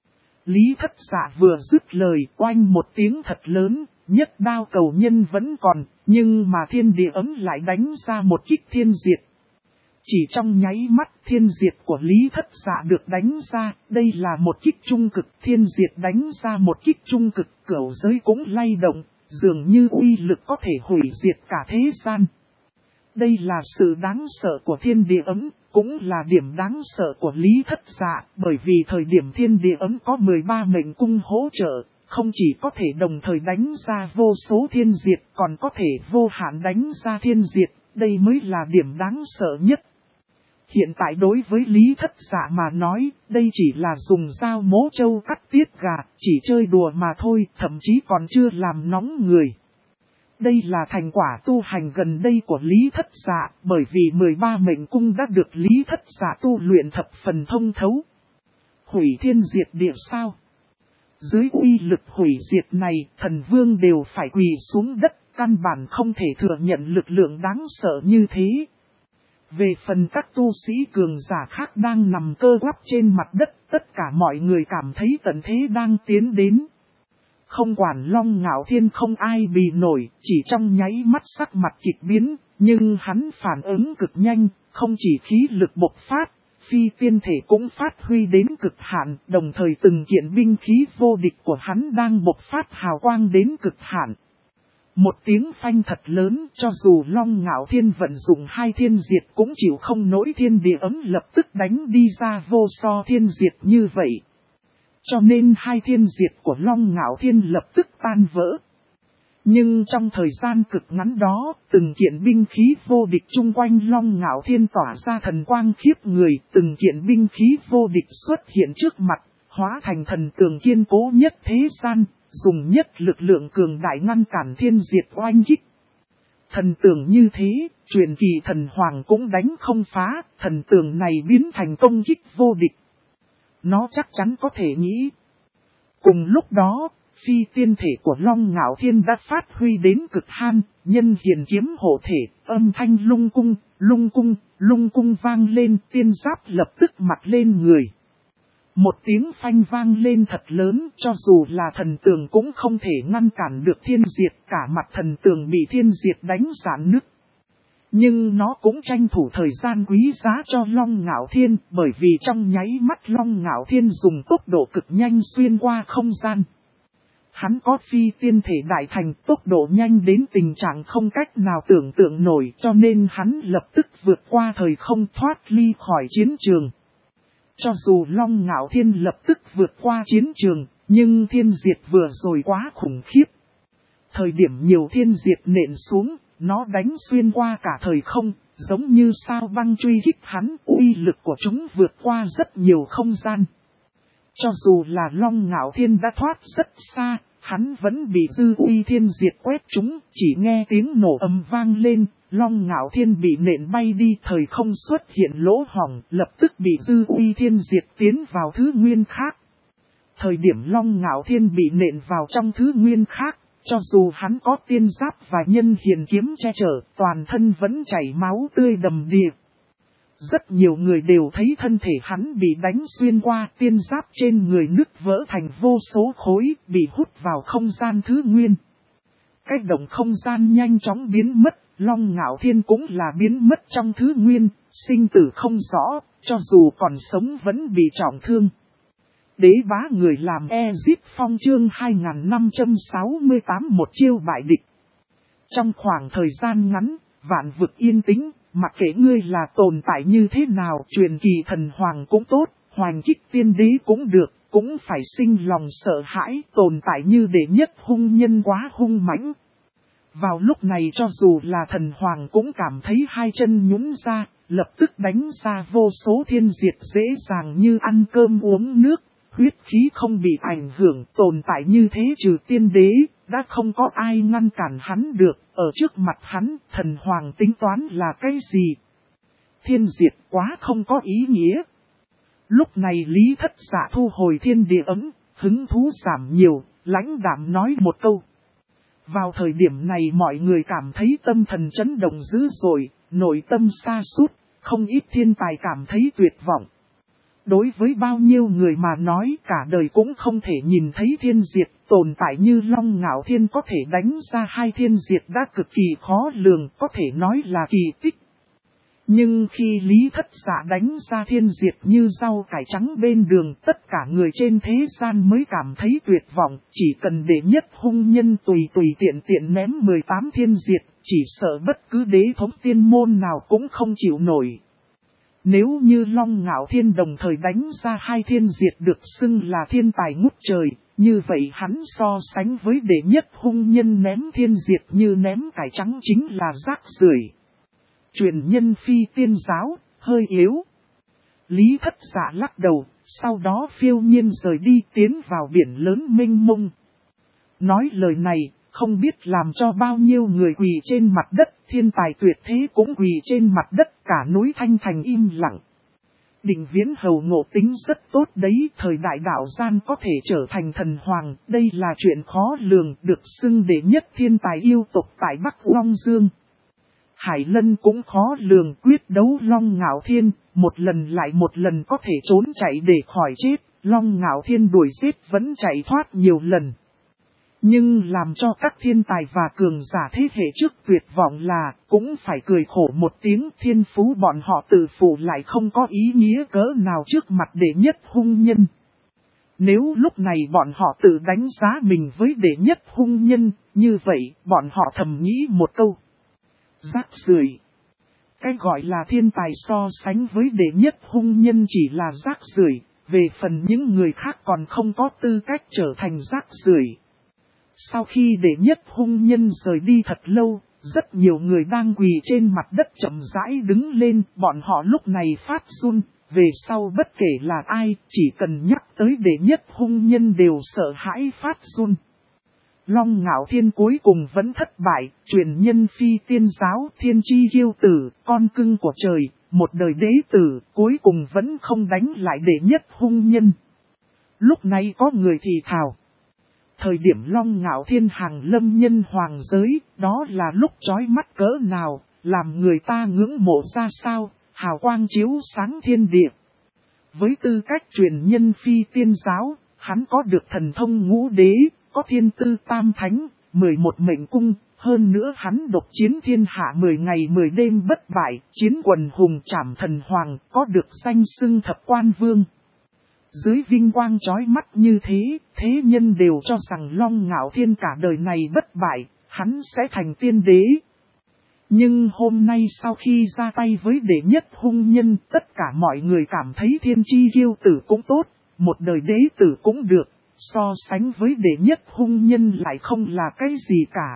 Lý Thất Dạ vừa dứt lời, oanh một tiếng thật lớn, nhất đao cầu nhân vẫn còn, nhưng mà thiên địa ấm lại đánh ra một kích thiên diệt. Chỉ trong nháy mắt thiên diệt của Lý Thất Dạ được đánh ra, đây là một kích trung cực, thiên diệt đánh ra một kích trung cực, cửu giới cũng lay động, dường như uy lực có thể hủy diệt cả thế gian. Đây là sự đáng sợ của thiên địa ấm, cũng là điểm đáng sợ của Lý Thất Dạ, bởi vì thời điểm thiên địa ấm có 13 mệnh cung hỗ trợ, không chỉ có thể đồng thời đánh ra vô số thiên diệt, còn có thể vô hạn đánh ra thiên diệt, đây mới là điểm đáng sợ nhất. Hiện tại đối với Lý Thất Dạ mà nói, đây chỉ là dùng dao mố trâu cắt tiết gà, chỉ chơi đùa mà thôi, thậm chí còn chưa làm nóng người. Đây là thành quả tu hành gần đây của Lý Thất Dạ, bởi vì 13 mệnh cung đã được Lý Thất Dạ tu luyện thập phần thông thấu. Hủy thiên diệt địa sao? Dưới uy lực hủy diệt này, thần vương đều phải quỳ xuống đất, căn bản không thể thừa nhận lực lượng đáng sợ như thế. Về phần các tu sĩ cường giả khác đang nằm cơ quắp trên mặt đất, tất cả mọi người cảm thấy tận thế đang tiến đến. Không quản Long Ngạo Thiên không ai bì nổi, chỉ trong nháy mắt sắc mặt kịch biến, nhưng hắn phản ứng cực nhanh, không chỉ khí lực bộc phát, phi tiên thể cũng phát huy đến cực hạn, đồng thời từng kiện binh khí vô địch của hắn đang bộc phát hào quang đến cực hạn. Một tiếng phanh thật lớn, cho dù Long Ngạo Thiên vận dụng hai thiên diệt cũng chịu không nổi, thiên địa ấm lập tức đánh đi ra vô so thiên diệt như vậy. Cho nên hai thiên diệt của Long Ngạo Thiên lập tức tan vỡ. Nhưng trong thời gian cực ngắn đó, từng kiện binh khí vô địch chung quanh Long Ngạo Thiên tỏa ra thần quang khiếp người, từng kiện binh khí vô địch xuất hiện trước mặt, hóa thành thần tường kiên cố nhất thế gian, dùng nhất lực lượng cường đại ngăn cản thiên diệt oanh kích. Thần tường như thế, truyền kỳ thần hoàng cũng đánh không phá, thần tường này biến thành công kích vô địch. Nó chắc chắn có thể nghĩ. Cùng lúc đó, phi tiên thể của Long Ngạo Thiên đã phát huy đến cực hạn, nhân hiền kiếm hộ thể, âm thanh lung cung vang lên, tiên giáp lập tức mặc lên người. Một tiếng phanh vang lên thật lớn, cho dù là thần tường cũng không thể ngăn cản được thiên diệt, cả mặt thần tường bị thiên diệt đánh rạn nứt. Nhưng nó cũng tranh thủ thời gian quý giá cho Long Ngạo Thiên, bởi vì trong nháy mắt Long Ngạo Thiên dùng tốc độ cực nhanh xuyên qua không gian. Hắn có phi tiên thể đại thành, tốc độ nhanh đến tình trạng không cách nào tưởng tượng nổi, cho nên hắn lập tức vượt qua thời không, thoát ly khỏi chiến trường. Cho dù Long Ngạo Thiên lập tức vượt qua chiến trường, nhưng thiên diệt vừa rồi quá khủng khiếp. Thời điểm nhiều thiên diệt nện xuống, nó đánh xuyên qua cả thời không, giống như sao băng truy kích hắn, uy lực của chúng vượt qua rất nhiều không gian. Cho dù là Long Ngạo Thiên đã thoát rất xa, hắn vẫn bị dư uy thiên diệt quét chúng, chỉ nghe tiếng nổ ầm vang lên, Long Ngạo Thiên bị nện bay đi, thời không xuất hiện lỗ hổng, lập tức bị dư uy thiên diệt tiến vào thứ nguyên khác. Thời điểm Long Ngạo Thiên bị nện vào trong thứ nguyên khác, cho dù hắn có tiên giáp và nhân hiền kiếm che chở, toàn thân vẫn chảy máu tươi đầm đìa. Rất nhiều người đều thấy thân thể hắn bị đánh xuyên qua, tiên giáp trên người nứt vỡ thành vô số khối, bị hút vào không gian thứ nguyên. Cái động không gian nhanh chóng biến mất, Long Ngạo Thiên cũng là biến mất trong thứ nguyên, sinh tử không rõ, cho dù còn sống vẫn bị trọng thương. Đế bá người làm Ezip Phong chương 2568 một chiêu bại địch. Trong khoảng thời gian ngắn, vạn vực yên tĩnh, mặc kệ ngươi là tồn tại như thế nào, truyền kỳ thần hoàng cũng tốt, hoành kích tiên đế cũng được, cũng phải sinh lòng sợ hãi, tồn tại như đệ nhất hung nhân quá hung mãnh. Vào lúc này cho dù là thần hoàng cũng cảm thấy hai chân nhũn ra, lập tức đánh ra vô số thiên diệt dễ dàng như ăn cơm uống nước, huyết khí không bị ảnh hưởng, tồn tại như thế trừ tiên đế, đã không có ai ngăn cản hắn được, ở trước mặt hắn, thần hoàng tính toán là cái gì? Thiên diệt quá không có ý nghĩa. Lúc này Lý Thất Dạ thu hồi thiên địa ấm, hứng thú giảm nhiều, lãnh đạm nói một câu. Vào thời điểm này mọi người cảm thấy tâm thần chấn động dữ dội, nội tâm sa sút, không ít thiên tài cảm thấy tuyệt vọng. Đối với bao nhiêu người mà nói cả đời cũng không thể nhìn thấy thiên diệt, tồn tại như Long Ngạo Thiên có thể đánh ra hai thiên diệt đã cực kỳ khó lường, có thể nói là kỳ tích. Nhưng khi Lý Thất Dạ đánh ra thiên diệt như rau cải trắng bên đường, tất cả người trên thế gian mới cảm thấy tuyệt vọng, chỉ cần đệ nhất hung nhân tùy tiện ném 18 thiên diệt, chỉ sợ bất cứ đế thống tiên môn nào cũng không chịu nổi. Nếu như Long Ngạo Thiên đồng thời đánh ra hai thiên diệt được xưng là thiên tài ngút trời, như vậy hắn so sánh với đệ nhất hung nhân ném thiên diệt như ném cải trắng chính là rác rưởi. Truyền nhân phi tiên giáo, hơi yếu. Lý Thất Dạ lắc đầu, sau đó phiêu nhiên rời đi tiến vào biển lớn mênh mông. Nói lời này, không biết làm cho bao nhiêu người quỳ trên mặt đất, thiên tài tuyệt thế cũng quỳ trên mặt đất, cả núi Thanh Thành im lặng. Định Viễn Hầu ngộ tính rất tốt đấy, thời đại đạo gian có thể trở thành thần hoàng, đây là chuyện khó lường, được xưng đệ nhất thiên tài yêu tộc tại Bắc Long Dương. Hải Lân cũng khó lường, quyết đấu Long Ngạo Thiên, một lần lại một lần có thể trốn chạy để khỏi chết, Long Ngạo Thiên đuổi giết vẫn chạy thoát nhiều lần. Nhưng làm cho các thiên tài và cường giả thế hệ trước tuyệt vọng là cũng phải cười khổ một tiếng, thiên phú bọn họ tự phụ lại không có ý nghĩa cỡ nào trước mặt đệ nhất hung nhân. Nếu lúc này bọn họ tự đánh giá mình với đệ nhất hung nhân, như vậy bọn họ thầm nghĩ một câu: rác rưởi. Cái gọi là thiên tài so sánh với đệ nhất hung nhân chỉ là rác rưởi, về phần những người khác còn không có tư cách trở thành rác rưởi. Sau khi đệ nhất hung nhân rời đi thật lâu, rất nhiều người đang quỳ trên mặt đất chậm rãi đứng lên, bọn họ lúc này phát run, về sau bất kể là ai, chỉ cần nhắc tới đệ nhất hung nhân đều sợ hãi phát run. Long Ngạo Thiên cuối cùng vẫn thất bại, truyền nhân phi tiên giáo, thiên chi kiêu tử, con cưng của trời, một đời đế tử, cuối cùng vẫn không đánh lại đệ nhất hung nhân. Lúc này có người thì thào: thời điểm Long Ngạo Thiên hàng lâm nhân hoàng giới, đó là lúc chói mắt cỡ nào, làm người ta ngưỡng mộ ra sao, hào quang chiếu sáng thiên địa. Với tư cách truyền nhân phi tiên giáo, hắn có được thần thông ngũ đế, có thiên tư tam thánh, 11 mệnh cung, hơn nữa hắn độc chiến thiên hạ 10 ngày 10 đêm bất bại, chiến quần hùng trảm thần hoàng, có được danh xưng thập quan vương. Dưới vinh quang chói mắt như thế, thế nhân đều cho rằng Long Ngạo Thiên cả đời này bất bại, hắn sẽ thành tiên đế. Nhưng hôm nay sau khi ra tay với đệ nhất hung nhân, tất cả mọi người cảm thấy thiên chi kiêu tử cũng tốt, một đời đế tử cũng được, so sánh với đệ nhất hung nhân lại không là cái gì cả.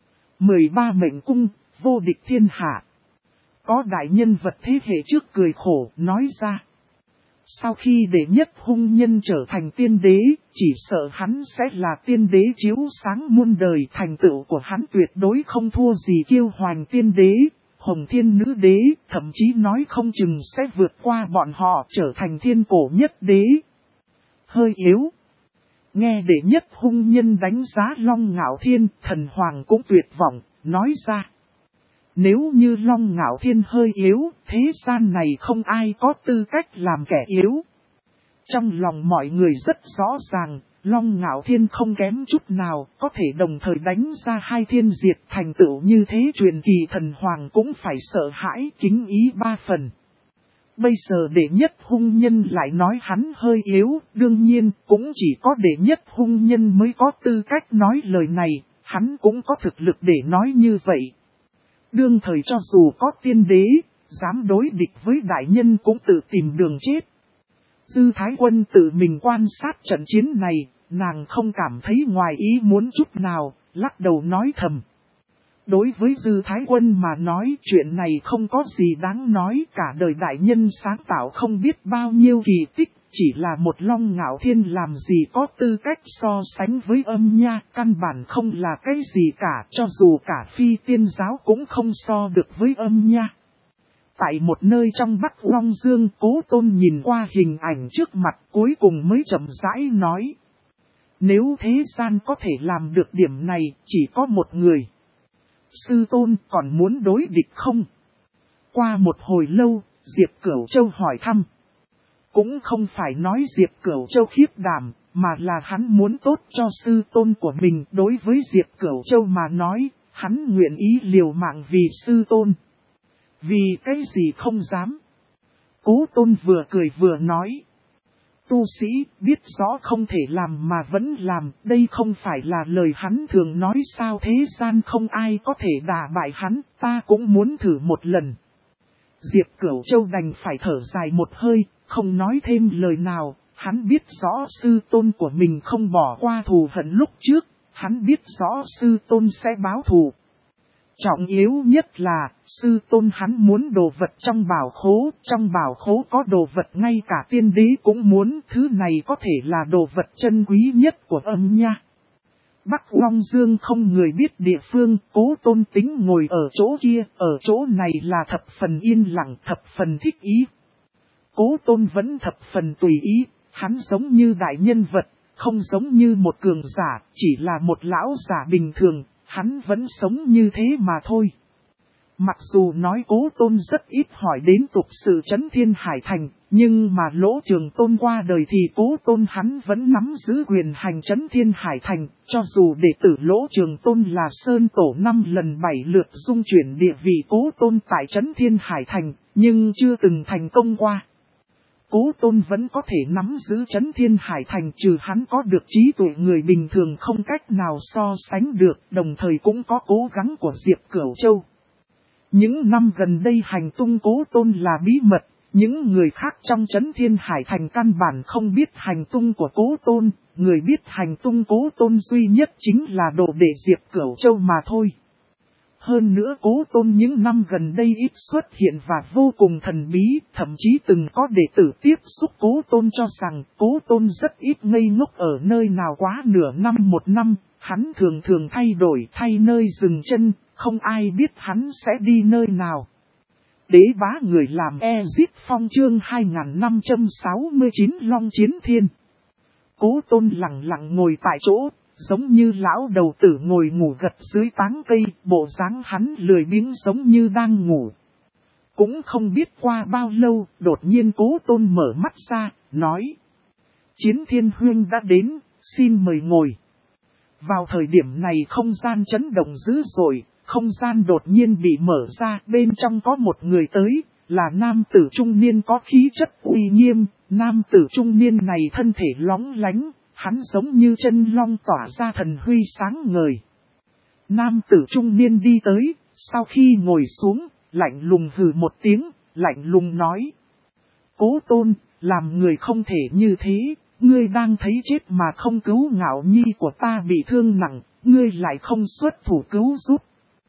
13 mệnh cung, vô địch thiên hạ. Có đại nhân vật thế hệ trước cười khổ, nói ra: sau khi đệ nhất hung nhân trở thành tiên đế, chỉ sợ hắn sẽ là tiên đế chiếu sáng muôn đời, thành tựu của hắn tuyệt đối không thua gì Kiêu Hoành tiên đế, Hồng Thiên nữ đế, thậm chí nói không chừng sẽ vượt qua bọn họ trở thành thiên cổ nhất đế. Hơi yếu. Nghe đệ nhất hung nhân đánh giá Long Ngạo Thiên, thần hoàng cũng tuyệt vọng, nói ra: nếu như Long Ngạo Thiên hơi yếu, thế gian này không ai có tư cách làm kẻ yếu. Trong lòng mọi người rất rõ ràng, Long Ngạo Thiên không kém chút nào, có thể đồng thời đánh ra hai thiên diệt thành tựu như thế, truyền kỳ thần hoàng cũng phải sợ hãi, kính ý ba phần. Bây giờ đệ nhất hung nhân lại nói hắn hơi yếu, đương nhiên cũng chỉ có đệ nhất hung nhân mới có tư cách nói lời này, hắn cũng có thực lực để nói như vậy. Đương thời cho dù có tiên đế, dám đối địch với đại nhân cũng tự tìm đường chết. Dư Thái Quân tự mình quan sát trận chiến này, nàng không cảm thấy ngoài ý muốn chút nào, lắc đầu nói thầm. Đối với Dư Thái Quân mà nói, chuyện này không có gì đáng nói, cả đời đại nhân sáng tạo không biết bao nhiêu kỳ tích, chỉ là một Long Ngạo Thiên làm gì có tư cách so sánh với âm nha, căn bản không là cái gì cả, cho dù cả phi tiên giáo cũng không so được với âm nha. Tại một nơi trong Bắc Long Dương, Cố Tôn nhìn qua hình ảnh trước mặt cuối cùng mới chậm rãi nói: nếu thế gian có thể làm được điểm này, chỉ có một người. Sư Tôn còn muốn đối địch không? Qua một hồi lâu, Diệp Cửu Châu hỏi thăm. Cũng không phải nói Diệp Cửu Châu khiếp đảm, mà là hắn muốn tốt cho sư tôn của mình. Đối với Diệp Cửu Châu mà nói, hắn nguyện ý liều mạng vì sư tôn. Vì cái gì không dám? Cố Tôn vừa cười vừa nói. Tu sĩ biết rõ không thể làm mà vẫn làm, đây không phải là lời hắn thường nói sao, thế gian không ai có thể đả bại hắn, ta cũng muốn thử một lần. Diệp Cửu Châu đành phải thở dài một hơi, không nói thêm lời nào, hắn biết rõ sư tôn của mình không bỏ qua thù hận lúc trước, hắn biết rõ sư tôn sẽ báo thù. Trọng yếu nhất là, sư tôn hắn muốn đồ vật trong bảo khố có đồ vật ngay cả tiên đế cũng muốn, thứ này có thể là đồ vật chân quý nhất của âm nha. Bắc Long Dương không người biết địa phương, Cố Tôn tính ngồi ở chỗ kia, ở chỗ này là thập phần yên lặng, thập phần thích ý. Cố Tôn vẫn thập phần tùy ý, hắn giống như đại nhân vật, không giống như một cường giả, chỉ là một lão giả bình thường, hắn vẫn sống như thế mà thôi. Mặc dù nói Cố Tôn rất ít hỏi đến tục sự trấn Thiên Hải Thành, nhưng mà Lỗ Trường Tôn qua đời thì Cố Tôn hắn vẫn nắm giữ quyền hành trấn Thiên Hải Thành, cho dù đệ tử Lỗ Trường Tôn là Sơn Tổ 5 lần 7 lượt dung chuyển địa vị Cố Tôn tại trấn Thiên Hải Thành, nhưng chưa từng thành công qua. Cố Tôn vẫn có thể nắm giữ trấn Thiên Hải Thành, trừ hắn có được trí tuệ người bình thường không cách nào so sánh được, đồng thời cũng có cố gắng của Diệp Cửu Châu. Những năm gần đây hành tung Cố Tôn là bí mật, những người khác trong trấn Thiên Hải Thành căn bản không biết hành tung của Cố Tôn, người biết hành tung Cố Tôn duy nhất chính là đồ đệ Diệp Cửu Châu mà thôi. Hơn nữa Cố Tôn những năm gần đây ít xuất hiện và vô cùng thần bí, thậm chí từng có đệ tử tiếp xúc Cố Tôn cho rằng Cố Tôn rất ít ngây ngốc ở nơi nào quá nửa năm một năm, hắn thường thường thay nơi dừng chân, không ai biết hắn sẽ đi nơi nào. Đế bá người làm Ezit Phong chương 2569 Long Chiến Thiên. Cố Tôn lặng lặng ngồi tại chỗ, giống như lão đầu tử ngồi ngủ gật dưới tán cây, bộ dáng hắn lười biếng giống như đang ngủ. Cũng không biết qua bao lâu, đột nhiên Cố Tôn mở mắt ra, nói: Chiến Thiên huynh đã đến, xin mời ngồi. Vào thời điểm này không gian chấn động dữ dội, không gian đột nhiên bị mở ra, bên trong có một người tới, là nam tử trung niên có khí chất uy nghiêm. Nam tử trung niên này thân thể lóng lánh, hắn giống như chân long tỏa ra thần huy sáng ngời. Nam tử trung niên đi tới, sau khi ngồi xuống, lạnh lùng hừ một tiếng, lạnh lùng nói: Cố Tôn, làm người không thể như thế, ngươi đang thấy chết mà không cứu Ngạo Nhi của ta bị thương nặng, ngươi lại không xuất thủ cứu giúp.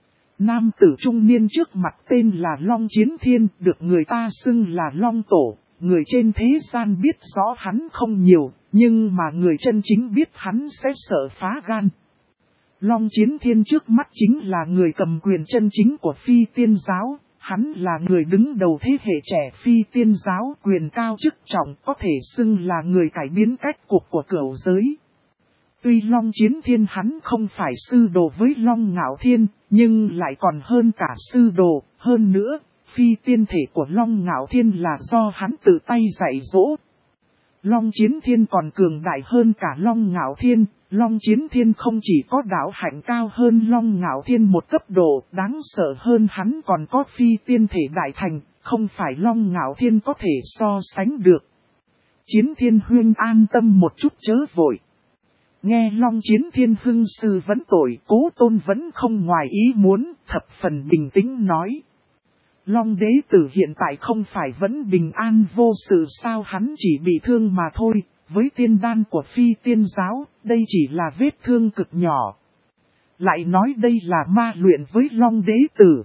Nam tử trung niên trước mặt tên là Long Chiến Thiên, được người ta xưng là Long Tổ. Người trên thế gian biết rõ hắn không nhiều, nhưng mà người chân chính biết hắn sẽ sợ phá gan. Long Chiến Thiên trước mắt chính là người cầm quyền chân chính của Phi Tiên Giáo. Hắn là người đứng đầu thế hệ trẻ Phi Tiên Giáo, quyền cao chức trọng, có thể xưng là người cải biến cách cục của cửu giới. Tuy Long Chiến Thiên hắn không phải sư đồ với Long Ngạo Thiên, nhưng lại còn hơn cả sư đồ. Hơn nữa, phi tiên thể của Long Ngạo Thiên là do hắn tự tay dạy dỗ. Long Chiến Thiên còn cường đại hơn cả Long Ngạo Thiên. Long Chiến Thiên không chỉ có đạo hạnh cao hơn Long Ngạo Thiên một cấp độ, đáng sợ hơn hắn còn có phi tiên thể đại thành, không phải Long Ngạo Thiên có thể so sánh được. Chiến Thiên huynh an tâm một chút chớ vội. Nghe Long Chiến Thiên hưng sư vấn tội, Cố Tôn vẫn không ngoài ý muốn, thập phần bình tĩnh nói: Long đế tử hiện tại không phải vẫn bình an vô sự sao, hắn chỉ bị thương mà thôi, với tiên đan của Phi Tiên Giáo, đây chỉ là vết thương cực nhỏ. Lại nói đây là ma luyện với Long đế tử.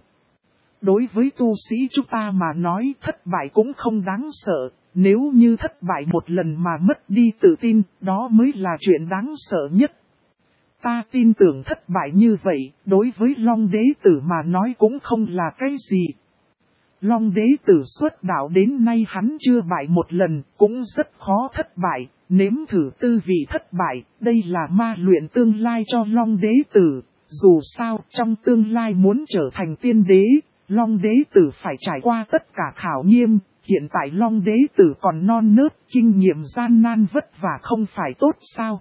Đối với tu sĩ chúng ta mà nói thất bại cũng không đáng sợ, nếu như thất bại một lần mà mất đi tự tin, đó mới là chuyện đáng sợ nhất. Ta tin tưởng thất bại như vậy, đối với Long đế tử mà nói cũng không là cái gì. Long đế tử xuất đạo đến nay hắn chưa bại một lần, cũng rất khó thất bại, nếm thử tư vị thất bại, đây là ma luyện tương lai cho Long đế tử. Dù sao, trong tương lai muốn trở thành tiên đế, Long đế tử phải trải qua tất cả khảo nghiệm, hiện tại Long đế tử còn non nớt, kinh nghiệm gian nan vất vả không phải tốt sao?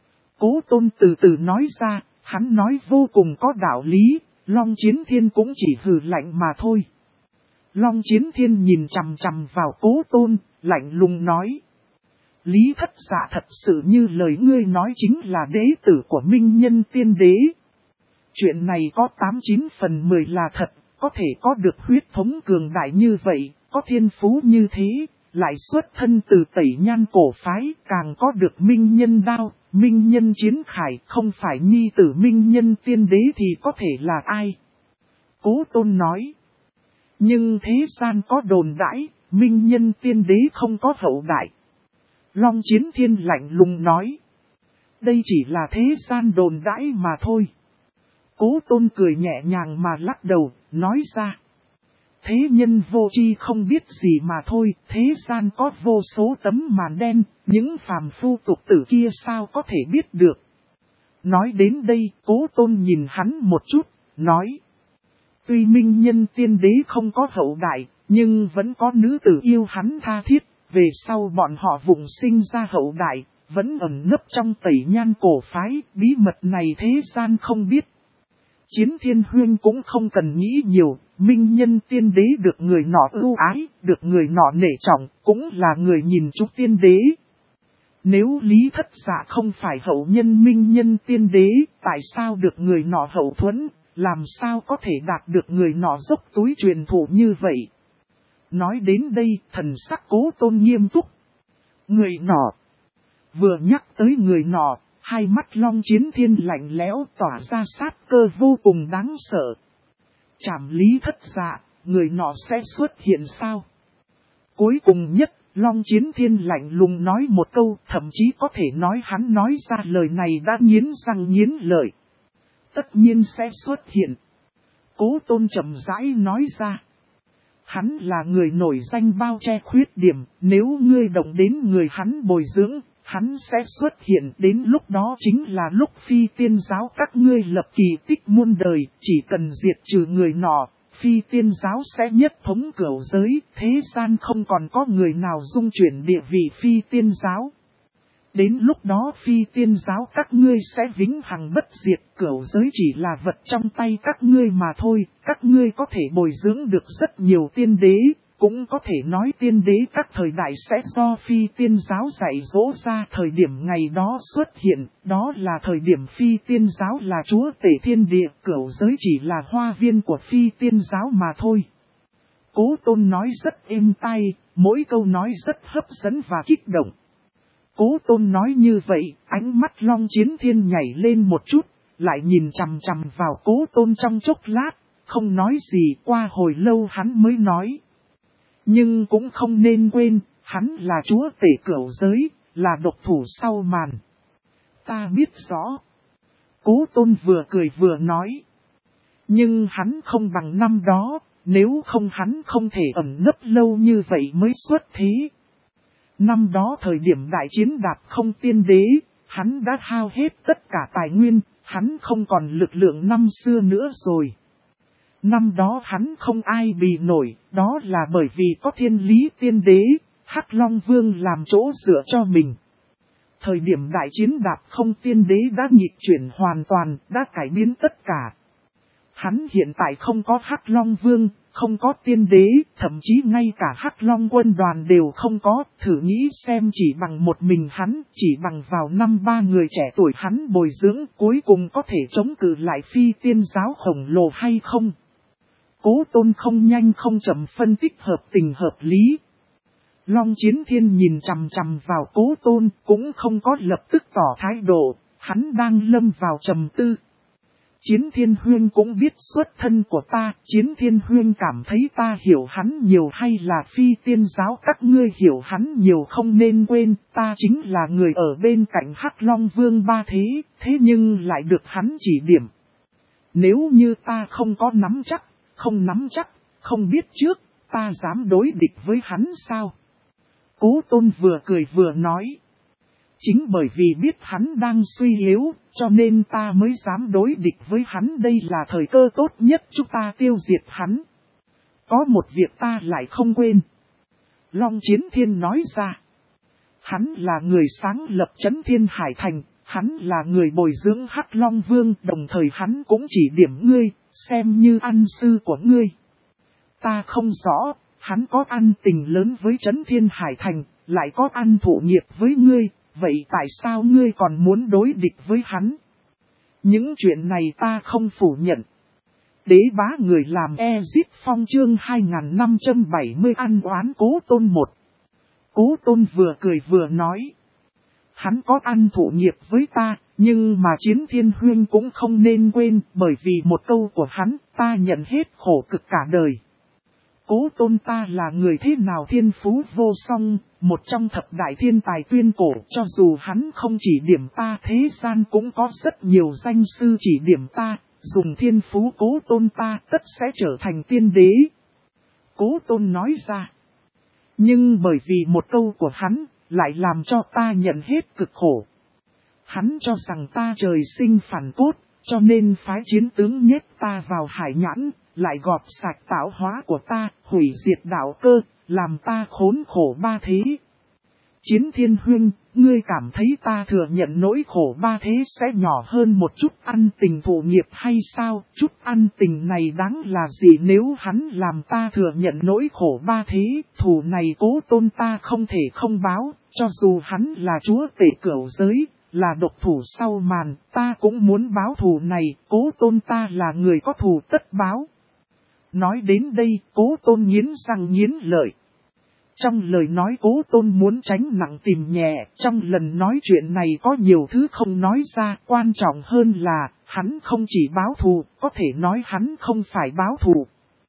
Cố Tôn từ từ nói ra, hắn nói vô cùng có đạo lý, Long Chiến Thiên cũng chỉ hừ lạnh mà thôi. Long Chiến Thiên nhìn chằm chằm vào Cố Tôn, lạnh lùng nói: Lý thất dạ thật sự như lời ngươi nói chính là đế tử của Minh Nhân Tiên Đế. Chuyện này có 89 phần 10 là thật, có thể có được huyết thống cường đại như vậy, có thiên phú như thế, lại xuất thân từ Tẩy Nhan cổ phái, càng có được Minh Nhân đao, Minh Nhân chiến khải, không phải nhi tử Minh Nhân Tiên Đế thì có thể là ai? Cố Tôn nói. Nhưng thế gian có đồn đãi, Minh Nhân Tiên Đế không có hậu đại. Long Chiến Thiên lạnh lùng nói. Đây chỉ là thế gian đồn đãi mà thôi. Cố Tôn cười nhẹ nhàng mà lắc đầu, nói ra. Thế nhân vô tri không biết gì mà thôi, thế gian có vô số tấm màn đen, những phàm phu tục tử kia sao có thể biết được. Nói đến đây, Cố Tôn nhìn hắn một chút, nói. Tuy minh nhân tiên đế không có hậu đại, nhưng vẫn có nữ tử yêu hắn tha thiết, về sau bọn họ vụng sinh ra hậu đại, vẫn ẩn nấp trong tẩy nhan cổ phái, bí mật này thế gian không biết. Chiến Thiên Huyên cũng không cần nghĩ nhiều, minh nhân tiên đế được người nọ ưu ái, được người nọ nể trọng, cũng là người nhìn chúng tiên đế. Nếu Lý Thất Dạ không phải hậu nhân minh nhân tiên đế, tại sao được người nọ hậu thuẫn, làm sao có thể đạt được người nọ dốc túi truyền thụ như vậy? Nói đến đây, thần sắc Cố Tôn nghiêm túc. Người nọ. Vừa nhắc tới người nọ, hai mắt Long Chiến Thiên lạnh lẽo tỏa ra sát cơ vô cùng đáng sợ. Trảm Lý Thất Dạ, người nọ sẽ xuất hiện sao? Cuối cùng nhất, Long Chiến Thiên lạnh lùng nói một câu, thậm chí có thể nói hắn nói ra lời này đã nghiến răng nghiến lợi. Tất nhiên sẽ xuất hiện. Cố Tôn chậm rãi nói ra. Hắn là người nổi danh bao che khuyết điểm, nếu ngươi động đến người hắn bồi dưỡng, hắn sẽ xuất hiện, đến lúc đó chính là lúc phi tiên giáo các ngươi lập kỳ tích muôn đời, chỉ cần diệt trừ người nọ, phi tiên giáo sẽ nhất thống cửu giới, thế gian không còn có người nào dung chuyển địa vị phi tiên giáo. Đến lúc đó phi tiên giáo các ngươi sẽ vĩnh hằng bất diệt, cửu giới chỉ là vật trong tay các ngươi mà thôi, các ngươi có thể bồi dưỡng được rất nhiều tiên đế, cũng có thể nói tiên đế các thời đại sẽ do phi tiên giáo dạy dỗ ra, thời điểm ngày đó xuất hiện, đó là thời điểm phi tiên giáo là chúa tể thiên địa, cửu giới chỉ là hoa viên của phi tiên giáo mà thôi. Cố Tôn nói rất êm tai, mỗi câu nói rất hấp dẫn và kích động. Cố Tôn nói như vậy, ánh mắt Long Chiến Thiên nhảy lên một chút, lại nhìn chằm chằm vào Cố Tôn trong chốc lát, không nói gì, qua hồi lâu hắn mới nói. Nhưng cũng không nên quên, hắn là chúa tể cửu giới, là độc thủ sau màn. Ta biết rõ. Cố Tôn vừa cười vừa nói. Nhưng hắn không bằng năm đó, nếu không hắn không thể ẩn nấp lâu như vậy mới xuất thế. Năm đó thời điểm đại chiến đạp không tiên đế, hắn đã hao hết tất cả tài nguyên, hắn không còn lực lượng năm xưa nữa rồi. Năm đó hắn không ai bì nổi, đó là bởi vì có thiên lý tiên đế, Hắc Long Vương làm chỗ dựa cho mình. Thời điểm đại chiến đạp không tiên đế đã nghịch chuyển hoàn toàn, đã cải biến tất cả. Hắn hiện tại không có Hắc Long Vương, không có tiên đế, thậm chí ngay cả Hắc Long quân đoàn đều không có, thử nghĩ xem chỉ bằng một mình hắn, chỉ bằng vào năm ba người trẻ tuổi hắn bồi dưỡng, cuối cùng có thể chống cự lại phi tiên giáo khổng lồ hay không? Cố Tôn không nhanh không chậm phân tích hợp tình hợp lý. Long Chiến Thiên nhìn chằm chằm vào Cố Tôn, cũng không có lập tức tỏ thái độ, hắn đang lâm vào trầm tư. Chiến Thiên Huyên cũng biết xuất thân của ta, Chiến Thiên Huyên cảm thấy ta hiểu hắn nhiều hay là phi tiên giáo các ngươi hiểu hắn nhiều, không nên quên, ta chính là người ở bên cạnh Hắc Long Vương ba thế, thế nhưng lại được hắn chỉ điểm. Nếu như ta không có nắm chắc, không biết trước, ta dám đối địch với hắn sao? Cố Tôn vừa cười vừa nói. Chính bởi vì biết hắn đang suy yếu, cho nên ta mới dám đối địch với hắn, đây là thời cơ tốt nhất chúng ta tiêu diệt hắn. Có một việc ta lại không quên. Long Chiến Thiên nói ra. Hắn là người sáng lập Chấn Thiên Hải Thành, hắn là người bồi dưỡng Hắc Long Vương, đồng thời hắn cũng chỉ điểm ngươi, xem như ăn sư của ngươi. Ta không rõ, hắn có ăn tình lớn với Chấn Thiên Hải Thành, lại có ăn thụ nghiệp với ngươi, vậy tại sao ngươi còn muốn đối địch với hắn? Những chuyện này ta không phủ nhận. Đế bá người làm Ezip Phong chương 2570 ăn oán Cố Tôn một. Cố Tôn vừa cười vừa nói. Hắn có ăn thụ nghiệp với ta, nhưng mà Chiến Thiên Huyên cũng không nên quên, bởi vì một câu của hắn, ta nhận hết khổ cực cả đời. Cố Tôn ta là người thế nào thiên phú vô song, một trong thập đại thiên tài tuyên cổ, cho dù hắn không chỉ điểm ta, thế gian cũng có rất nhiều danh sư chỉ điểm ta, dùng thiên phú Cố Tôn ta tất sẽ trở thành tiên đế. Cố Tôn nói ra. Nhưng bởi vì một câu của hắn, lại làm cho ta nhận hết cực khổ. Hắn cho rằng ta trời sinh phản cốt, Cho nên phái chiến tướng nhét ta vào hải nhãn, lại gọt sạch tạo hóa của ta, hủy diệt đạo cơ, làm ta khốn khổ ba thế. Chiến Thiên Huynh, ngươi cảm thấy ta thừa nhận nỗi khổ ba thế sẽ nhỏ hơn một chút ăn tình thụ nghiệp hay sao? Chút ăn tình này đáng là gì nếu hắn làm ta thừa nhận nỗi khổ ba thế? Thù này Cố Tôn ta không thể không báo, cho dù hắn là chúa tể cửu giới, là độc thủ sau màn, ta cũng muốn báo thù này, Cố Tôn ta là người có thù tất báo. Nói đến đây, Cố Tôn nghiến răng nghiến lợi. Trong lời nói Cố Tôn muốn tránh nặng tìm nhẹ, trong lần nói chuyện này có nhiều thứ không nói ra, quan trọng hơn là, hắn không chỉ báo thù, có thể nói hắn không phải báo thù.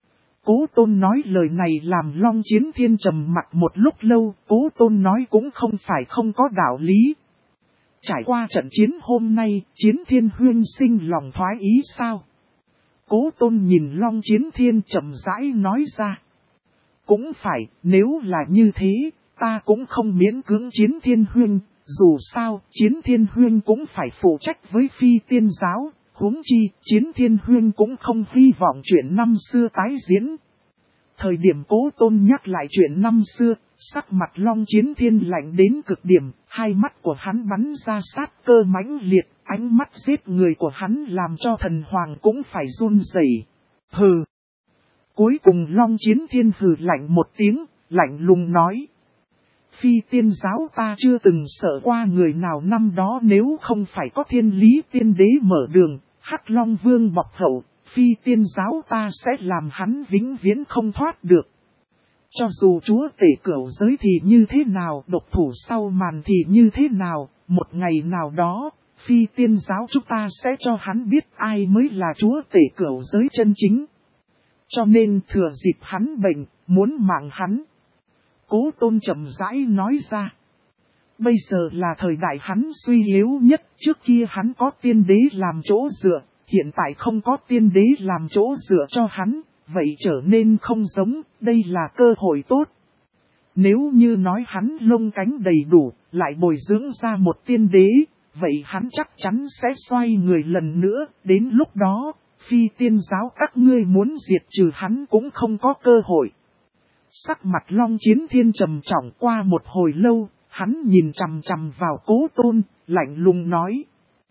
Cố Tôn nói lời này làm Long Chiến Thiên trầm mặt một lúc lâu, Cố Tôn nói cũng không phải không có đạo lý. Trải qua trận chiến hôm nay, Chiến Thiên Huynh sinh lòng thoái ý sao? Cố Tôn nhìn Long Chiến Thiên chậm rãi nói ra. Cũng phải, nếu là như thế, ta cũng không miễn cưỡng Chiến Thiên Huynh, dù sao, Chiến Thiên Huynh cũng phải phụ trách với Phi Tiên Giáo, huống chi, Chiến Thiên Huynh cũng không hy vọng chuyện năm xưa tái diễn. Thời điểm Cố Tôn nhắc lại chuyện năm xưa, sắc mặt Long Chiến Thiên lạnh đến cực điểm, hai mắt của hắn bắn ra sát cơ mãnh liệt, ánh mắt giết người của hắn làm cho thần hoàng cũng phải run rẩy. Hừ! Cuối cùng Long Chiến Thiên hừ lạnh một tiếng, lạnh lùng nói. Phi Tiên Giáo ta chưa từng sợ qua người nào năm đó nếu không phải có Thiên Lý Tiên Đế mở đường, Hắc Long Vương bọc hậu, Phi Tiên Giáo ta sẽ làm hắn vĩnh viễn không thoát được. Cho dù chúa tể cửu giới thì như thế nào, độc thủ sau màn thì như thế nào, một ngày nào đó, Phi Tiên Giáo chúng ta sẽ cho hắn biết ai mới là chúa tể cửu giới chân chính. Cho nên thừa dịp hắn bệnh, muốn mạng hắn. Cố Tôn chậm rãi nói ra. Bây giờ là thời đại hắn suy yếu nhất, trước kia hắn có tiên đế làm chỗ dựa, hiện tại không có tiên đế làm chỗ dựa cho hắn, vậy trở nên không giống, đây là cơ hội tốt. Nếu như nói hắn lông cánh đầy đủ, lại bồi dưỡng ra một tiên đế, vậy hắn chắc chắn sẽ xoay người lần nữa, đến lúc đó, Phi Tiên Giáo các ngươi muốn diệt trừ hắn cũng không có cơ hội. Sắc mặt Long Chiến Thiên trầm trọng qua một hồi lâu, hắn nhìn chằm chằm vào Cố Tôn, lạnh lùng nói.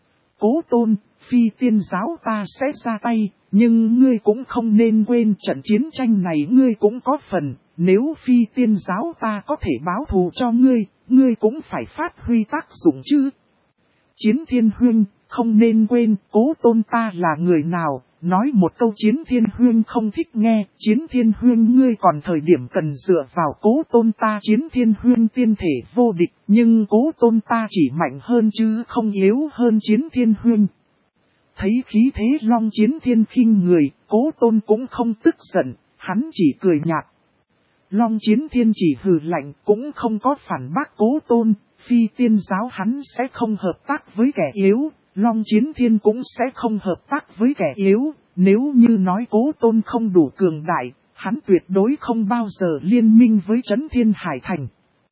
Cố Tôn, Phi Tiên Giáo ta sẽ ra tay, nhưng ngươi cũng không nên quên trận chiến tranh này ngươi cũng có phần, nếu Phi Tiên Giáo ta có thể báo thù cho ngươi, ngươi cũng phải phát huy tác dụng chứ. Chiến Thiên Huynh, không nên quên, Cố Tôn ta là người nào, nói một câu Chiến Thiên Huynh không thích nghe, Chiến Thiên Huynh ngươi còn thời điểm cần dựa vào Cố Tôn ta. Chiến Thiên Huynh tiên thể vô địch, nhưng Cố Tôn ta chỉ mạnh hơn chứ không yếu hơn Chiến Thiên Huynh. Thấy khí thế Long Chiến Thiên khinh người, Cố Tôn cũng không tức giận, hắn chỉ cười nhạt. Long Chiến Thiên chỉ hừ lạnh cũng không có phản bác Cố Tôn, Phi Tiên Giáo hắn sẽ không hợp tác với kẻ yếu, Long Chiến Thiên cũng sẽ không hợp tác với kẻ yếu, nếu như nói Cố Tôn không đủ cường đại, hắn tuyệt đối không bao giờ liên minh với Trấn Thiên Hải Thành.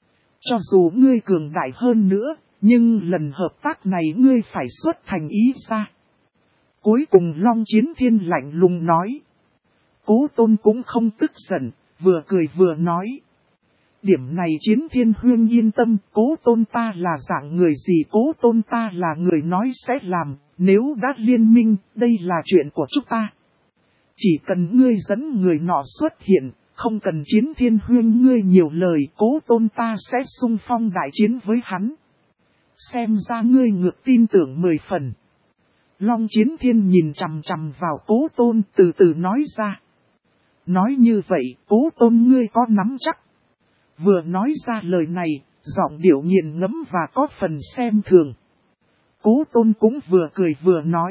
Cho dù ngươi cường đại hơn nữa, nhưng lần hợp tác này ngươi phải xuất thành ý ra. Cuối cùng Long Chiến Thiên lạnh lùng nói. Cố Tôn cũng không tức giận, vừa cười vừa nói. Điểm này Chiến Thiên Huynh yên tâm, Cố Tôn ta là dạng người gì Cố Tôn ta là người nói sẽ làm, nếu đã liên minh, đây là chuyện của chúng ta. Chỉ cần ngươi dẫn người nọ xuất hiện, không cần Chiến Thiên Huynh ngươi nhiều lời, Cố Tôn ta sẽ xung phong đại chiến với hắn. Xem ra ngươi ngược tin tưởng 10 phần. Long Chiến Thiên nhìn chằm chằm vào Cố Tôn từ từ nói ra. Nói như vậy, Cố Tôn ngươi có nắm chắc. Vừa nói ra lời này, giọng điệu nghiền ngẫm và có phần xem thường. Cố Tôn cũng vừa cười vừa nói.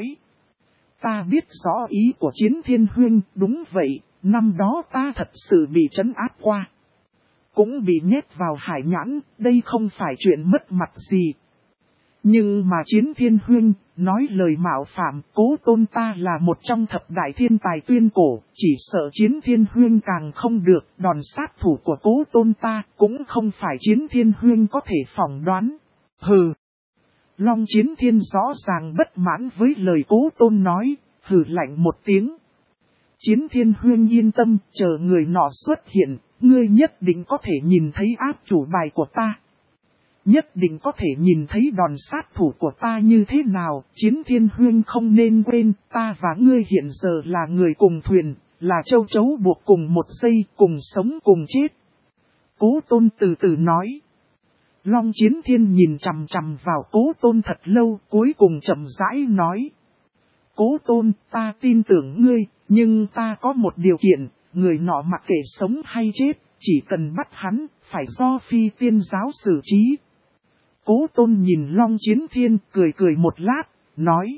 Ta biết rõ ý của Chiến Thiên Huynh, đúng vậy, năm đó ta thật sự bị trấn áp qua. Cũng bị nhét vào hải nhãn, đây không phải chuyện mất mặt gì. Nhưng mà Chiến Thiên Huynh, nói lời mạo phạm, Cố Tôn ta là một trong thập đại thiên tài tuyên cổ, chỉ sợ Chiến Thiên Huynh càng không được, đòn sát thủ của Cố Tôn ta cũng không phải Chiến Thiên Huynh có thể phỏng đoán. Hừ! Long Chiến Thiên rõ ràng bất mãn với lời Cố Tôn nói, hừ lạnh một tiếng. Chiến Thiên Huyên yên tâm, chờ người nọ xuất hiện, ngươi nhất định có thể nhìn thấy áp chủ bài của ta. Nhất định có thể nhìn thấy đòn sát thủ của ta như thế nào. Chiến Thiên Huyên không nên quên, ta và ngươi hiện giờ là người cùng thuyền, là châu chấu buộc cùng một dây, cùng sống cùng chết. Cố Tôn từ từ nói. Long Chiến Thiên nhìn chằm chằm vào Cố Tôn thật lâu, cuối cùng chậm rãi nói. Cố Tôn, ta tin tưởng ngươi, nhưng ta có một điều kiện, người nọ mặc kệ sống hay chết, chỉ cần bắt hắn, phải do Phi Tiên giáo xử trí. Cố Tôn nhìn Long Chiến Thiên, cười cười một lát, nói.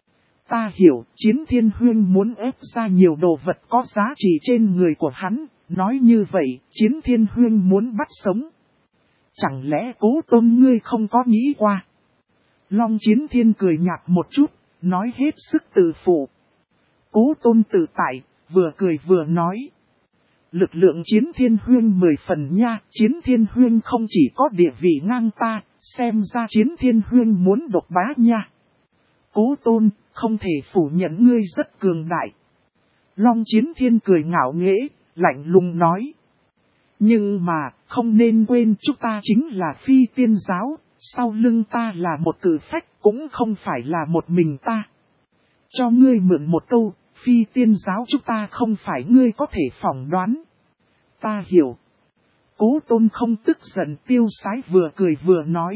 Ta hiểu, Chiến Thiên Huyên muốn ép ra nhiều đồ vật có giá trị trên người của hắn, nói như vậy, Chiến Thiên Huyên muốn bắt sống. Chẳng lẽ Cố Tôn ngươi không có nghĩ qua? Long Chiến Thiên cười nhạt một chút, nói hết sức tự phụ. Cố Tôn tự tại, vừa cười vừa nói. Lực lượng Chiến Thiên Huyên 10 phần nha, Chiến Thiên Huyên không chỉ có địa vị ngang ta, xem ra Chiến Thiên Huyên muốn độc bá nha. Cố Tôn, không thể phủ nhận ngươi rất cường đại. Long Chiến Thiên cười ngạo nghễ, lạnh lùng nói. Nhưng mà, không nên quên chúng ta chính là Phi Tiên giáo, sau lưng ta là một cử phách, cũng không phải là một mình ta. Cho ngươi mượn một câu, Phi Tiên giáo chúng ta không phải ngươi có thể phỏng đoán. Ta hiểu. Cố Tôn không tức giận, tiêu sái vừa cười vừa nói.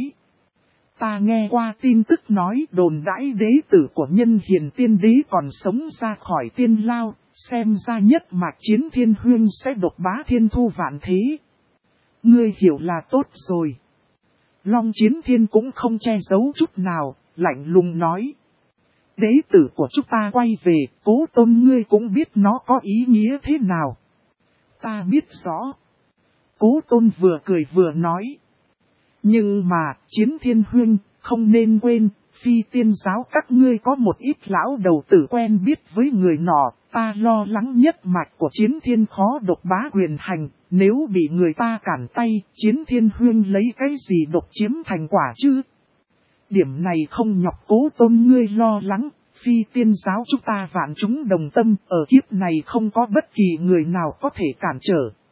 Ta nghe qua tin tức nói đồn đãi đế tử của Nhân Hiền Tiên Đế còn sống ra khỏi tiên lao, xem ra nhất mạch Chiến Thiên Huyên sẽ độc bá thiên thu vạn thế. Ngươi hiểu là tốt rồi. Long Chiến Thiên cũng không che giấu chút nào, lạnh lùng nói. Đế tử của chúng ta quay về, Cố Tôn ngươi cũng biết nó có ý nghĩa thế nào. Ta biết rõ. Cố Tôn vừa cười vừa nói. Nhưng mà, Chiến Thiên Huyên, không nên quên, Phi Tiên giáo các ngươi có một ít lão đầu tử quen biết với người nọ, ta lo lắng nhất mạch của Chiến Thiên khó độc bá quyền hành, nếu bị người ta cản tay, Chiến Thiên Huyên lấy cái gì độc chiếm thành quả chứ? Điểm này không nhọc Cố Tôn ngươi lo lắng, Phi Tiên giáo chúng ta vạn chúng đồng tâm, ở kiếp này không có bất kỳ người nào có thể cản trở.